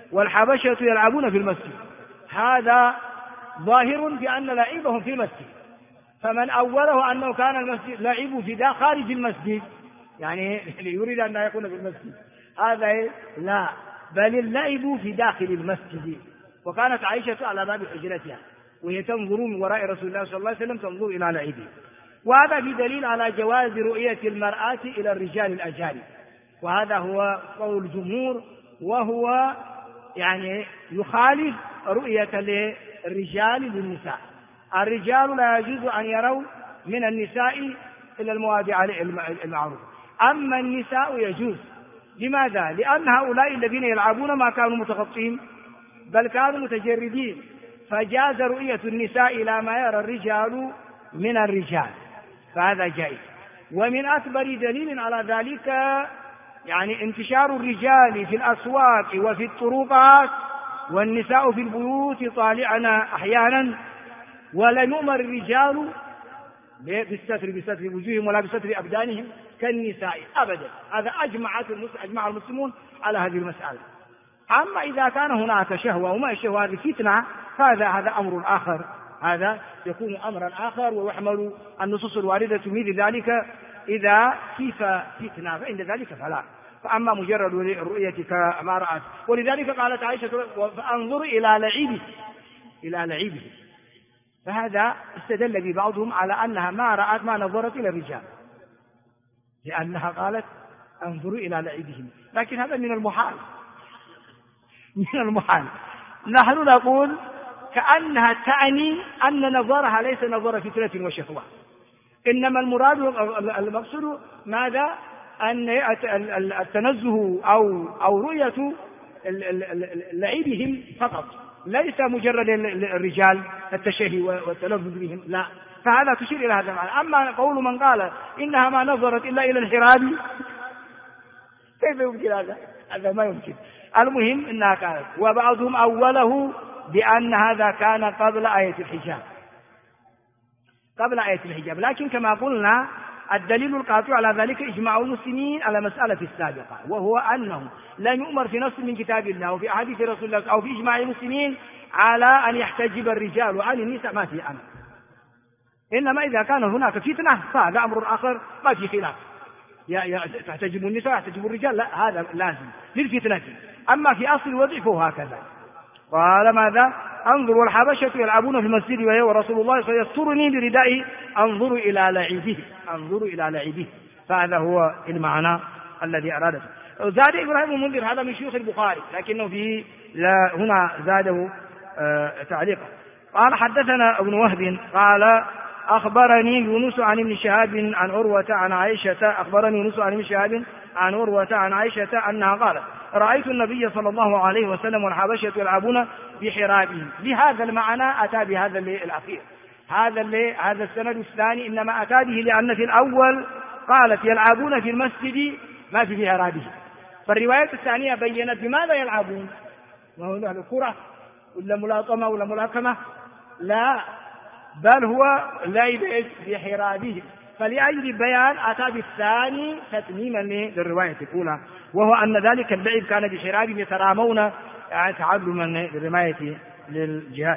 والحبشة يلعبون في المسجد، هذا ظاهر بأن لعبهم في المسجد. فمن أوله أنه كان المسجد لعبوا في خارج المسجد، يعني يريد أن لا يكون في المسجد، هذا لا، بل اللعب في داخل المسجد. وكانت عائشة على باب حجرتها وهي تنظر من وراء رسول الله صلى الله عليه وسلم، تنظر إلى لعبه. وهذا بدليل على جواز رؤية المرأة إلى الرجال الأجانب، وهذا هو قول الجمهور، وهو يعني يخالف رؤية للرجال للنساء. الرجال لا يجوز أن يروا من النساء إلى المواضع المعروفة، أما النساء يجوز. لماذا؟ لأن هؤلاء الذين يلعبون ما كانوا متغطين بل كانوا متجردين، فجاز رؤية النساء إلى ما يرى الرجال من الرجال، فهذا جائز. ومن أكبر دليل على ذلك يعني انتشار الرجال في الأسواق وفي الطرقات والنساء في البيوت طالعن أحيانا، ولا يؤمر الرجال بستر وجوههم ولا بستر أبدانهم كالنساء أبدا. هذا أجمع المسلمون على هذه المسألة. أما إذا كان هناك شهوة وما الشهوة هذه فتنة، هذا أمر آخر، هذا يكون أمرا آخر، ويحمل النصوص الواردة مثل ذلك إذا كيف فتنة، فإن ذلك فلا. فأما مجرد الرؤية كما رأت، ولذلك قالت عائشة فأنظر إلى لعبه، فهذا استدل ببعضهم على أنها ما رأت ما نظرت إلى الرجال، لأنها قالت أنظر إلى لعبهم، لكن هذا من المحال. نحن نقول كأنها تعني أن نظرها ليس نظر فتنة وشهوة، إنما المقصود ماذا؟ أن التنزه أو رؤية لعبهم فقط، ليس مجرد الرجال التشهي والتلذذ بهم، لا. فهذا تشير إلى هذا المعنى. أما قول من قال إنها ما نظرت إلا إلى الحراب، كيف يمكن هذا ما يمكن. المهم إنها كانت، وبعضهم أوله بأن هذا كان قبل آية الحجاب، لكن كما قلنا الدليل القاطع على ذلك إجماع المسلمين على مسألة السابقة، وهو أنه لم يؤمر في نص من كتاب الله وفي أحاديث رسول الله أو في إجماع المسلمين على أن يحتجب الرجال عن النساء، ما في أمر. إنما إذا كان هناك فتنة فهذا أمر آخر ما في خلاف، تحتجب النساء يحتجب الرجال، لا، هذا لازم للفتنة. أما في أصل الوضع فهو هكذا. قال ماذا؟ أنظر والحبشة يلعبون في المسجد وهي ورسول الله فيسترني بردائه أنظر إلى لعبه، فهذا هو المعنى الذي أراده. زاد إبراهيم المنذر، هذا من شيوخ البخاري لكنه فيه هنا زاده تعليقا. قال حدثنا ابن وهب قال أخبرني يونس عن ابن شهاب عن عروة عن عائشة أنها قالت رأيت النبي صلى الله عليه وسلم والحبشة يلعبون بحرابهم. بهذا المعنى أتى بهذا الأخير، هذا السند الثاني إنما أتى به لأن في الأول قالت يلعبون في المسجد ما في حرابه، فالرواية الثانية بيّنت بماذا يلعبون، وهو الكرة ولا ملاطمة ولا ملاكمة، لا، بل هو لعب بحرابه. فلأجل بيان أتى بالثاني تتميما للرواية الأولى، وهو أن ذلك اللعب كان بحرابهم يترامون تعلما للرماية للجهاد.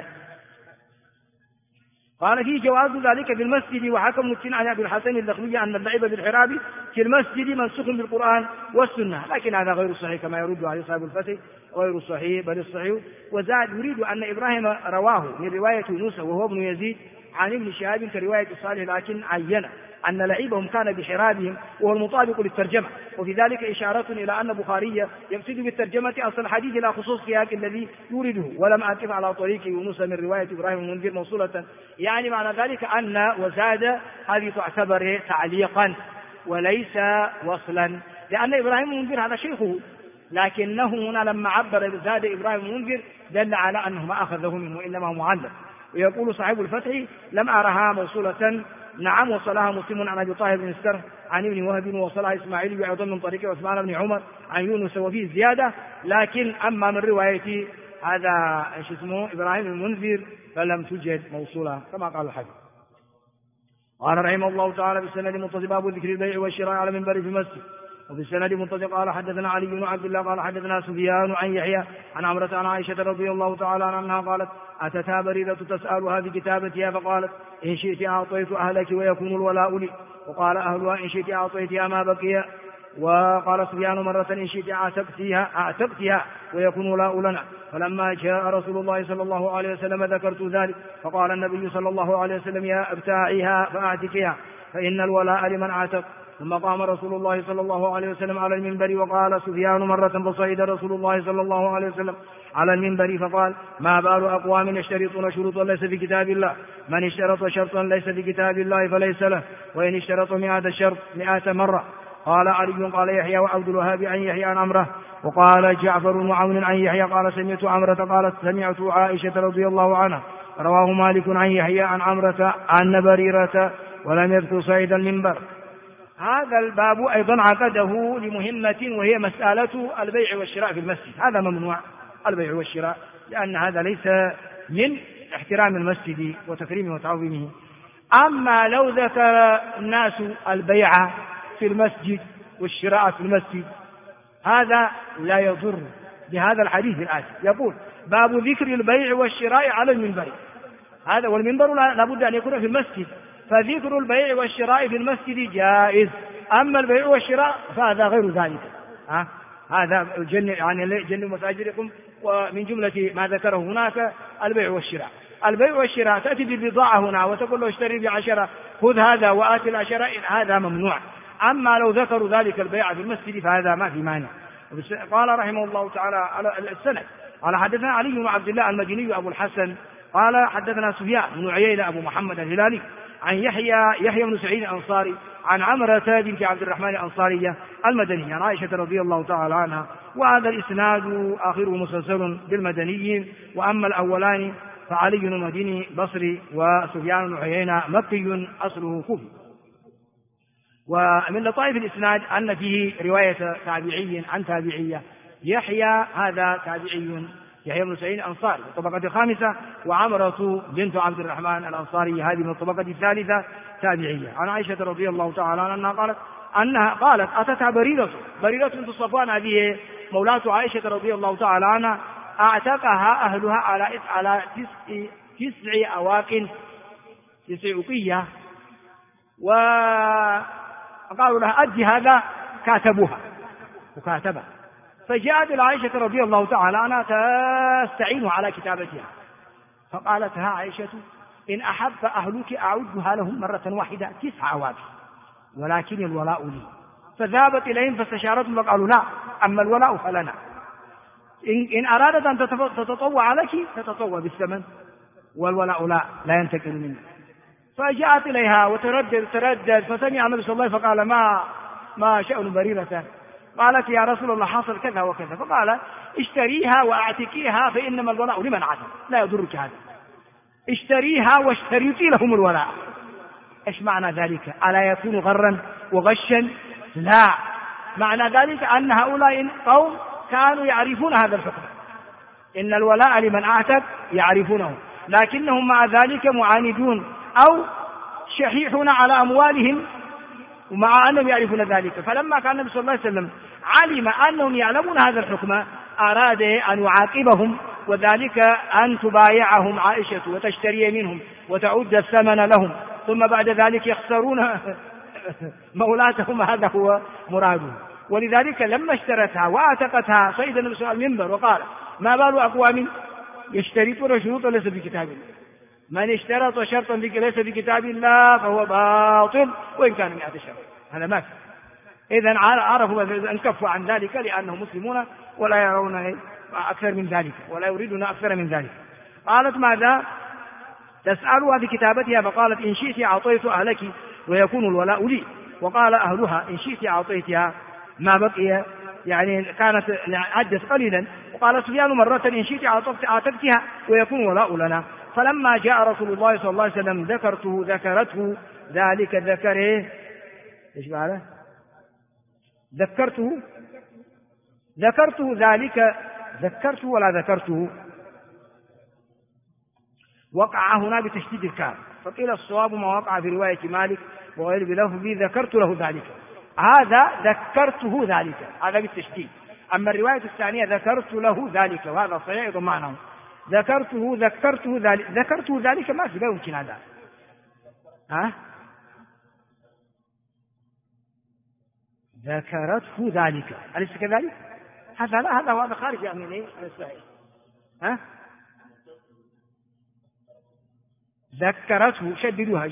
قال فيه جواز ذلك في المسجد. وحكم السن عن أبي الحسن الدخلي أن اللعب بالحراب في المسجد منسوخ بالقرآن والسنة، لكن هذا غير صحيح كما يرد عليه صاحب الفتح، غير صحيح بل الصحيح. وزاد يريد أن إبراهيم رواه من رواية يونس وهو ابن يزيد عن ابن شهاب كرواية صالح، لكن عين أن لعبهم كان بحرابهم وهو المطابق للترجمة. وفي ذلك إشارة إلى أن البخاري يقصد بالترجمة أصل الحديث إلى خصوص سياق الذي يورده، ولم أقف على طريق يونس من رواية إبراهيم المنذر موصولة، يعني معنى ذلك أن وزاد هذه تعتبر تعليقا وليس وصلا، لأن إبراهيم المنذر هذا شيخه، لكنه هنا لما عبر زاد إبراهيم المنذر دل على أنه ما أخذه منه إنما هو معلق. ويقول صاحب الفتح لم أرها موصولة، نعم وصلها مسلم عن أبي طاهر بن السرح عن ابن وهب، وصلها إسماعيل بأيضا من طريق عثمان بن عمر عن يونس وفيه زيادة، لكن أما من رواية هذا إبراهيم المنذر فلم توجد موصولة كما قال الحديث. قال رحمه الله تعالى بالسند المتصل باب ذكر البيع والشراء على منبر في المسجد. وفي السند منتظر قال حدثنا علي بن عبد الله قال حدثنا سفيان عن يحيى عن عمرة عن عائشة رضي الله تعالى عنها قالت أتتها بريدة تسألها بكتابتها فقالت إن شئت أعطيت أهلك ويكون الولاء لي، وقال أهلها إن شئت أعطيتها ما بقي، وقال سفيان مرة إن شئت أعتقتها ويكون ولاء لنا. فلما جاء رسول الله صلى الله عليه وسلم ذكرت ذلك فقال النبي صلى الله عليه وسلم يا ابتاعيها فأعتكها فإن الولاء لمن أعتق. ثم قام رسول الله صلى الله عليه وسلم على المنبر وقال سفيان مرة فصعد رسول الله صلى الله عليه وسلم على المنبر فقال ما بال أقوام يشترطون شروطا ليس في كتاب الله، من اشترط شرطا ليس في كتاب الله فليس له، وإن اشترط 100 شرط 100 مرة. قال علي قال يحيى وعبد الوهاب عن يحيى عن عمرة. وقال جعفر بن عون عن يحيى قال سمعت عمرة قالت سمعت عائشة رضي الله عنها. رواه مالك عن يحيى عن عمرة عن بريرة ولم يذكر صعيد المنبر. هذا الباب أيضا عقده لمهمة وهي مسألة البيع والشراء في المسجد. هذا ممنوع البيع والشراء، لأن هذا ليس من احترام المسجد وتكريمه وتعظيمه. أما لو ذكر الناس البيع في المسجد والشراء في المسجد هذا لا يضر بهذا الحديث الآتي. يقول باب ذكر البيع والشراء على المنبر، هذا والمنبر لا بد أن يكون في المسجد، فذكر البيع والشراء في المسجد جائز. أما البيع والشراء فهذا غير ذلك. هذا جن مساجركم، ومن جملة ما ذكره هناك البيع والشراء. البيع والشراء تأتي بالبضاعة هنا وتقول له اشتري ب10 خذ هذا وآتي 10، هذا ممنوع. أما لو ذكروا ذلك البيع في المسجد فهذا ما في مانع. قال رحمه الله تعالى على السند قال حدثنا علي بن عبد الله المديني أبو الحسن قال حدثنا سفيان بن عيينة أبو محمد الهلالي عن يحيى بن سعيد الأنصاري عن عمرة بنت عبد الرحمن الأنصارية المدنية عن عائشة رضي الله تعالى عنها. وهذا الإسناد آخره مسلسل بالمدنيين، وأما الأولان فعلي بن مديني بصري وسفيان بن عيينة مكي أصله كوفي. ومن لطائف الإسناد أن فيه رواية تابعي عن تابعية. يحيى هذا تابعي يحيى بن سعيد الأنصاري من الطبقة الخامسة، وعمرة بنت عبد الرحمن الأنصارية هذه من الطبقة الثالثة تابعية عن عائشة رضي الله تعالى عنها أنها قالت أتتها بريرة بنت صفوان هذه مولاة عائشة رضي الله تعالى عنها أعتقها أهلها على 9 أواق 9 أوقية، وقالوا لها أدي هذا كاتبوها مكاتبة. فجاءت عائشة رضي الله تعالى عنها تستعين على كتابتها، فقالت لها عائشة إن أحب أهلك أعدها لهم مرة واحدة 9 أواق ولكن الولاء لي. فذهبت إليهم فاستشارتهم فقالوا لا، أما الولاء فلنا، إن أرادت أن تتطوع لك تتطوع بالثمن، والولاء لا ينتقل منه. فجاءت إليها وتردد فسمع النبي صلى الله عليه وسلم فقال ما شأن بريرة؟ قالت يا رسول الله حصل كذا وكذا. فقال اشتريها واعتكيها فإنما الولاء لمن عتق، لا يضرك هذا، اشتريها واشتريتي لهم الولاء. ايش معنى ذلك؟ ألا يكون غرا وغشا؟ لا، معنى ذلك أن هؤلاء قوم كانوا يعرفون هذا الحكم، إن الولاء لمن أعتق يعرفونه، لكنهم مع ذلك معاندون أو شحيحون على أموالهم ومع أنهم يعرفون ذلك. فلما كان النبي صلى الله عليه وسلم علم أنهم يعلمون هذا الحكم أراد أن يعاقبهم، وذلك أن تبايعهم عائشة وتشتري منهم وتعد الثمن لهم، ثم بعد ذلك يخسرون مولاتهم. هذا هو مراده. ولذلك لما اشترتها وأعتقتها صعد النبي صلى الله عليه وسلم المنبر وقال ما بال أقوام يشترطون شروطا ليس في كتاب الله، من اشترط شرطا ليس في كتاب الله فهو باطل وإن كان 100 شرط. هذا ما في. إذن عرفوا أن كفوا عن ذلك لأنهم مسلمون ولا يرون أكثر من ذلك ولا يريدون أكثر من ذلك. قالت ماذا؟ تسألها بكتابتها فقالت إن شئت أعطيت أهلك ويكون الولاء لي، وقال أهلها إن شئت أعطيتها ما بقي، يعني كانت عدت قليلا. وقال سفيان مرة إن شئت أعتقتها ويكون الولاء لنا. فلما جاء رسول الله صلى الله عليه وسلم ذكرته ذلك ذكره ايش قال؟ ذكرته ذلك ذكرته ولا ذكرته؟ وقع هنا بتشديد الكاف، فقيل الصواب ما وقع في رواية مالك وغير بلفظ ذكرت له ذلك، هذا ذكرته ذلك، هذا بالتشديد. أما الرواية الثانية ذكرت له ذلك، وهذا صحيح أيضا معناه ذكرته ذلك ما في، لا يمكن هذا. ذكرته ذلك أليس كذلك؟ هذا لا، هذا خارج يعني الصحيح. ذكرته، شددوها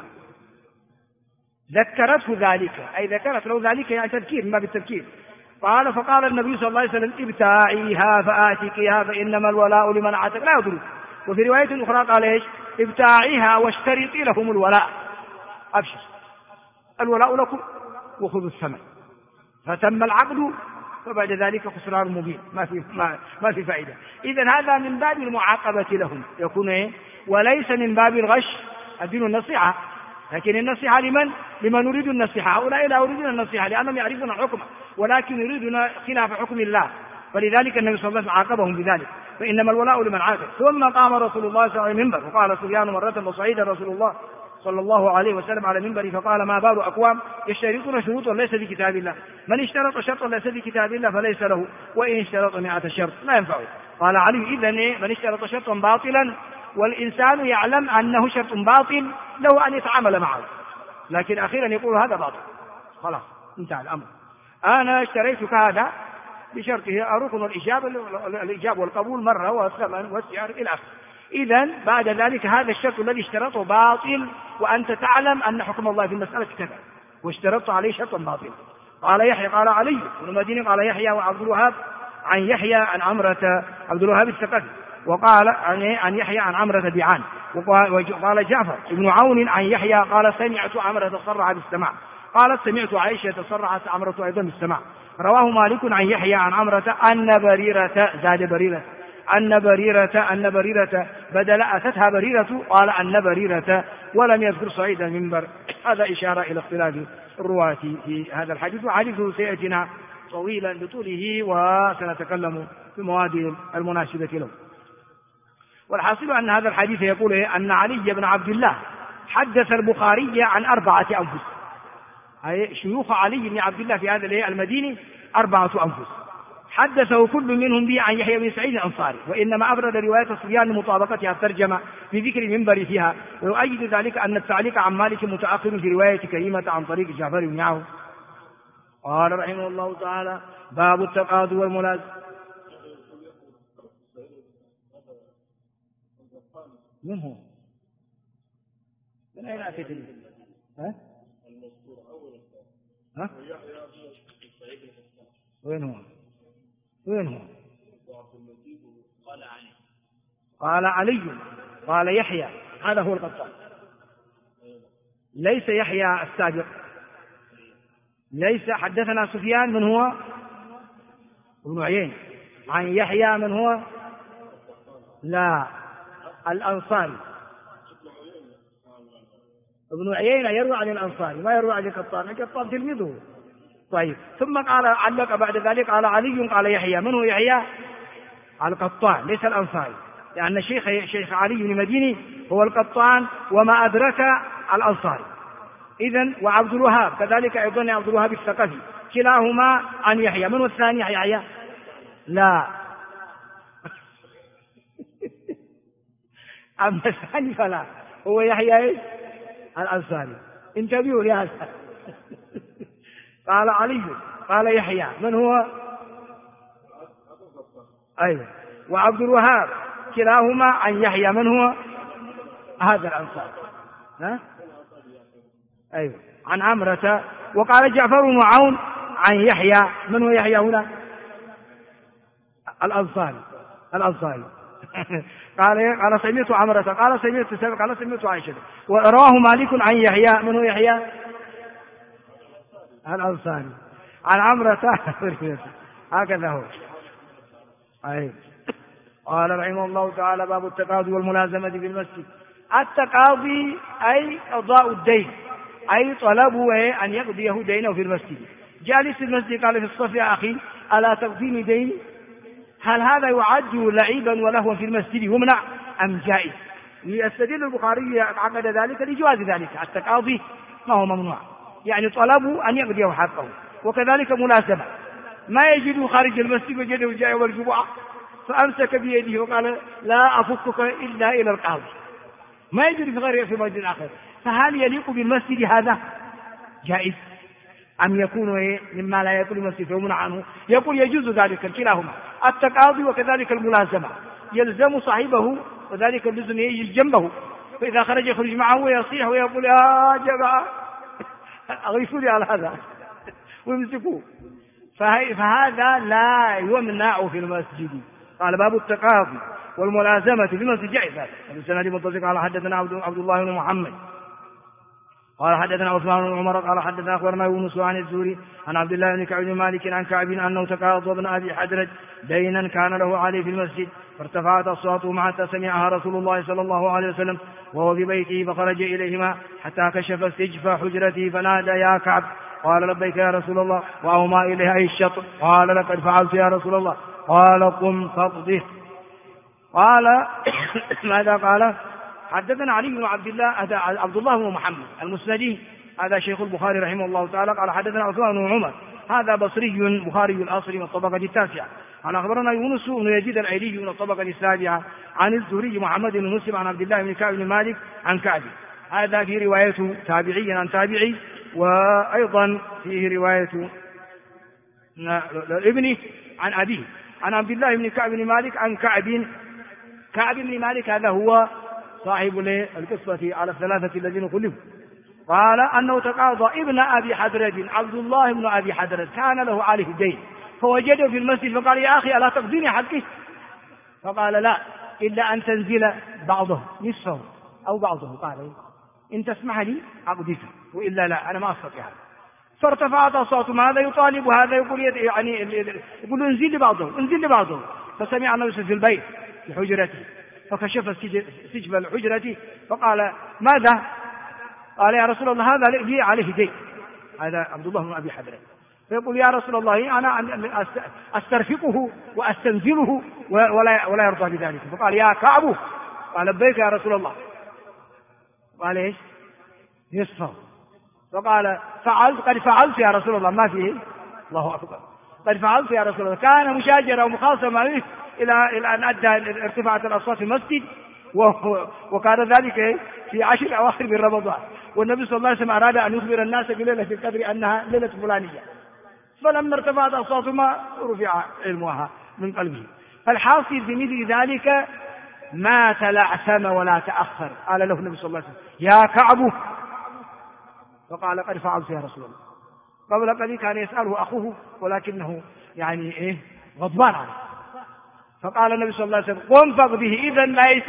ذكرته ذلك، أي ذكرت له ذلك يعني تذكير، ما بالتذكير. فقال النبي صلى الله عليه وسلم ابتاعيها فآتكيها فإنما الولاء لمن أعتق، لا يضرك. وفي رواية أخرى قال ايش؟ ابتاعيها واشترطي لهم الولاء، أبشر الولاء لكم وخذوا الثمن. فتم العقد، فبعد ذلك خسران مبين، ما في فائدة. إذن هذا من باب المعاقبة لهم يكون وليس من باب الغش. الدين النصيحة، لكن النصيحة لمن يريد النصيحة. هؤلاء لا يريدون النصيحة لأنهم يعرفون الحكم، ولكن يريدون خلاف حكم الله، فلذلك النبي صلى الله عليه وسلم عاقبهم بذلك. فإنما الولاء لمن عاقب. ثم قام رسول الله صلى الله عليه وسلم على المنبر، وقال سفيان مرة وصعيد رسول الله صلى الله عليه وسلم على المنبر فقال ما بال أقوام يشترطون شروطا ليس في كتاب الله، من اشترط شرطا ليس في كتاب الله فليس له، وإن اشترط 100 شرط لا ينفعه. قال علي إذن من اشترط شرطا باطلا والإنسان يعلم أنه شرط باطل له أن يتعامل معه، لكن أخيرا يقول هذا باطل، خلاص انتهى الأمر. أنا اشتريتك هذا بشرطه ركن الإجابة والقبول مرة والثمن والسعر إلى آخره. إذن بعد ذلك هذا الشرط الذي اشترطه باطل، وأنت تعلم أن حكم الله في المسألة كذا، واشترطت عليه شرطا باطلا. قال يحيى قال علي بن مديني قال يحيى وعبد الوهاب عن يحيى عن عمرة، عبد الوهاب الثقفي، وقال عن يحيى عن عمرة بيعان، وقال جعفر بن عون عن يحيى قال سمعت عمرة تصرع بالسماع، قالت سمعت عائشة تصرعت عمرة أيضا بالسماع. رواه مالك عن يحيى عن عمرة أن بريرة، زاد بريرة، أن بريرة بدل أتتها بريرة، قال أن بريرة، ولم يذكر صعيد المنبر. هذا إشارة إلى اختلاف الرواة في هذا الحديث، وحديثه سيأتينا طويلا بطوله وسنتكلم في المواد المناسبة له. والحاصل أن هذا الحديث يقول أن علي بن عبد الله حدث البخاري عن 4 أنفس، أي شيوخ علي بن عبد الله في هذا المديني 4 أنفس، حدثه كل منهم به عن يحيى بن سعيد الأنصاري، وإنما أبرد رواية سفيان لمطابقتها الترجمة بذكر المنبر فيها. ويؤيد ذلك أن التعليق عن مالك متأخر في رواية كريمة عن طريق جعفر بن عون. قال رحمه الله تعالى باب التقاضي والملازمة. من هو؟ من أين أتيت به؟ وين هو؟ قال علي قال يحيى، هذا هو القطان، ليس يحيى السابق، ليس. حدثنا سفيان من هو؟ ابن عيينة عن يحيى من هو؟ لا، الأنصاري. ابن عيينة يروي عن الأنصاري ما يروي عن القطان، القطان تلميذه. طيب، ثم قال علق بعد ذلك قال علي قال يحيى، من هو يحيى؟ القطان ليس الأنصاري، لأن شيخ علي بن مديني هو القطان وما أدرك الأنصاري. إذن وعبد الوهاب كذلك أيضا، عبد الوهاب الثقفي، كلاهما عن يحيى. من هو الثاني؟ يحيى؟ لا. أما الثاني فلا، هو يحيى الأنصاري. انتبهوا لهذا. قال علي قال يحيى، من هو؟ أيوة. وعبد الوهاب كلاهما عن يحيى، من هو؟ هذا الأنصاري. أيوة، عن عمرة. وقال جعفر بن عون عن يحيى، من هو يحيى هنا؟ الأنصاري. قال سمعت عمرة، قال سمعت عائشة. ورواه مالك عن يحيى، من هو يحيى؟ الأنصاري عن عمرة. هكذا هو. أيوة. قال رحمه الله تعالى باب التقاضي والملازمة في المسجد. التقاضي أي قضاء الدين، أي طلبه أن يقضيه دينه في المسجد. جالس في المسجد قال في الصف يا أخي ألا تقضيني ديني؟ هل هذا يعد لعيبا ولهوا في المسجد يمنع أم جائز؟ يستدل البخاري عقد ذلك لجواز ذلك، التقاضي ما هو ممنوع، يعني طلبوا أن يقضيه حقه. وكذلك ملازمة، ما يجده خارج المسجد وجده جاء يوم الجمعة فأمسك بيده وقال لا أفكك إلا إلى القاضي، ما يجري في غير في مسجد آخر. فهل يليق بالمسجد هذا؟ جائز أم يكون مما لا يكون المسجد فيمنع عنه؟ يقول يجوز ذلك كلاهما، التقاضي وكذلك الملازمة، يلزم صاحبه وذلك اللزم يجي جنبه، فإذا خرج يخرج معه ويصيح ويقول يا جماعة أغيثوني على هذا ويمسكوه، فهذا لا يمنع في المسجد. قال باب التقاضي والملازمة في المسجد جائز. السند متصل قال حدثنا عبد الله بن محمد قال حدثنا عثمان بن عمر قال حدثنا أخبرنا يونس عن الزهري عن عبد الله بن كعب بن مالك عن كعب أنه تقاضى ابن أبي حدرج دينا كان له عليه في المسجد، فارتفعت أصواتهم حتى سمعها رسول الله صلى الله عليه وسلم وهو في بيته، فخرج إليهما حتى كشف سجف حجرته فنادى يا كعب، قال لبيك يا رسول الله، وأومى إليها أي الشطر، قال لقد فعلت يا رسول الله، قال قم فاقضه. قال ماذا قال؟ حدثنا علي بن عبد الله عبد الله بن محمد المسندي، هذا شيخ البخاري رحمه الله تعالى. قال حدثنا عثمان بن عمر، هذا بصري بخاري الأصل من الطبقة التاسعة. قال أخبرنا يونس بن يزيد الأيلي من الطبقة السابعة عن الزهري محمد بن مسلم عن عبد الله بن كعب بن مالك عن كعب، هذا في رواية تابعي عن تابعي، وأيضا فيه رواية ابنه عن أبيه عن عبد الله بن كعب بن مالك عن كعب بن مالك، هذا هو صاحب القصة على الثلاثة الذين خلفوا. قال أنه تقاضى ابن أبي حدرج، عبد الله بن أبي حدرج كان له عليه دين، فوجده في المسجد فقال يا أخي ألا تقضيني حقي؟ فقال لا إلا أن تنزل بعضه نصفه أو بعضه، قال إن تسمح لي أقضيك وإلا لا أنا ما أستطيع. فارتفعت أصواتهم، هذا يطالب وهذا يقول يقول انزل لي بعضه. فسمع النبي في البيت في حجرته فكشف سجف الحجرة فقال ماذا؟ قال يا رسول الله هذا لي عليه دين، هذا عبد الله بن أبي حدرج، فيقول يا رسول الله أنا أسترفقه وأستنزله ولا يرضى بذلك. فقال يا كعب، قال لبيك يا رسول الله، قال ايش؟ نصفه. فقال قد فعلت يا رسول الله، ما فيه الله أكبر، قد فعلت يا رسول الله. كان مشاجرة ومخاصمة إلى أن أدى ارتفاعات الأصوات في المسجد، وكان ذلك في 10 أواخر من رمضان، والنبي صلى الله عليه وسلم أراد أن يخبر الناس بليلة القدر أنها ليلة فلانية، فلما ارتفعت أصواتهما رفع علمها من قلبه. فالحاصل في مثل ذلك ما تلعثم ولا تأخر. قال له النبي صلى الله عليه وسلم يا كعب، فقال قد فعلت يا رسول الله. قبل قليل كان يسأله أخوه ولكنه غضبان عنه، فقال النبي صلى الله عليه وسلم قم فاقضه. إذن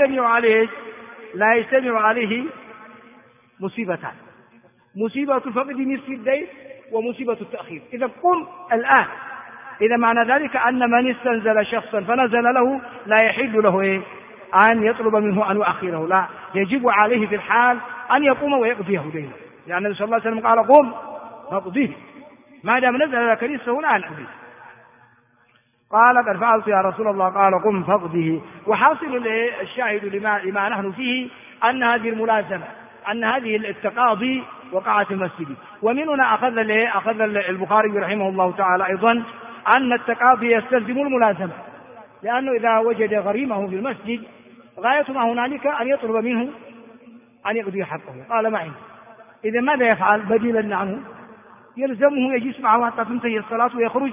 لا يجتمع عليه مصيبتان، مصيبة فقد نصف الدين ومصيبة التأخير. إذا قم الآن، إذا معنى ذلك أن من استنزل شخصا فنزل له لا يحل له أن يطلب منه أن يؤخره، لا، يجب عليه في الحال أن يقوم ويقضيه دينه، لأن النبي صلى الله عليه وسلم قال قم فاقضيه، ما دام نزل لك نصفه لا نقضيه. قال قد فعلت يا رسول الله، قال قم فاقضه. وحاصل الشاهد لما نحن فيه أن هذه الملازمة، أن هذه التقاضي وقعت في المسجد. ومن هنا أخذ البخاري رحمه الله تعالى أيضا أن التقاضي يستلزم الملازمة، لأنه إذا وجد غريمه في المسجد غاية ما هنالك أن يطلب منه أن يقضي حقه. قال معي، إذا ماذا يفعل بديلا عنه؟ يلزمه يجلس معه حتى تنتهي الصلاة ويخرج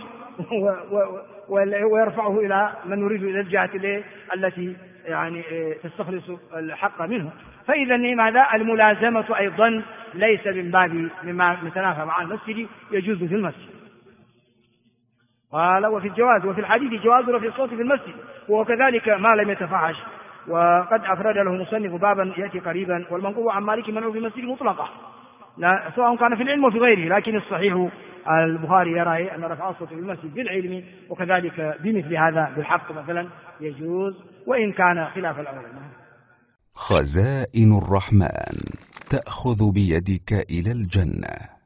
ويرفعه إلى من يريد إلى الجهة التي تستخلص الحق منه. فإذا ماذا؟ الملازمة أيضا ليس من باب مما متنافى مع المسجد، يجوز في المسجد. قال وفي الجواز، وفي الحديث جواز رفع الصوت في المسجد، وكذلك ما لم يتفحش. وقد أفرد له مصنف بابا يأتي قريبا. والمنقول عن مالك منعه في المسجد مطلقة، لا سواء كان في العلم وفي غيره، لكن الصحيح البخاري يرى أن رفع الصوت في المسجد بالعلم وكذلك بمثل هذا بالحق مثلا يجوز، وإن كان خلاف الأول. خزائن الرحمن تأخذ بيدك إلى الجنة.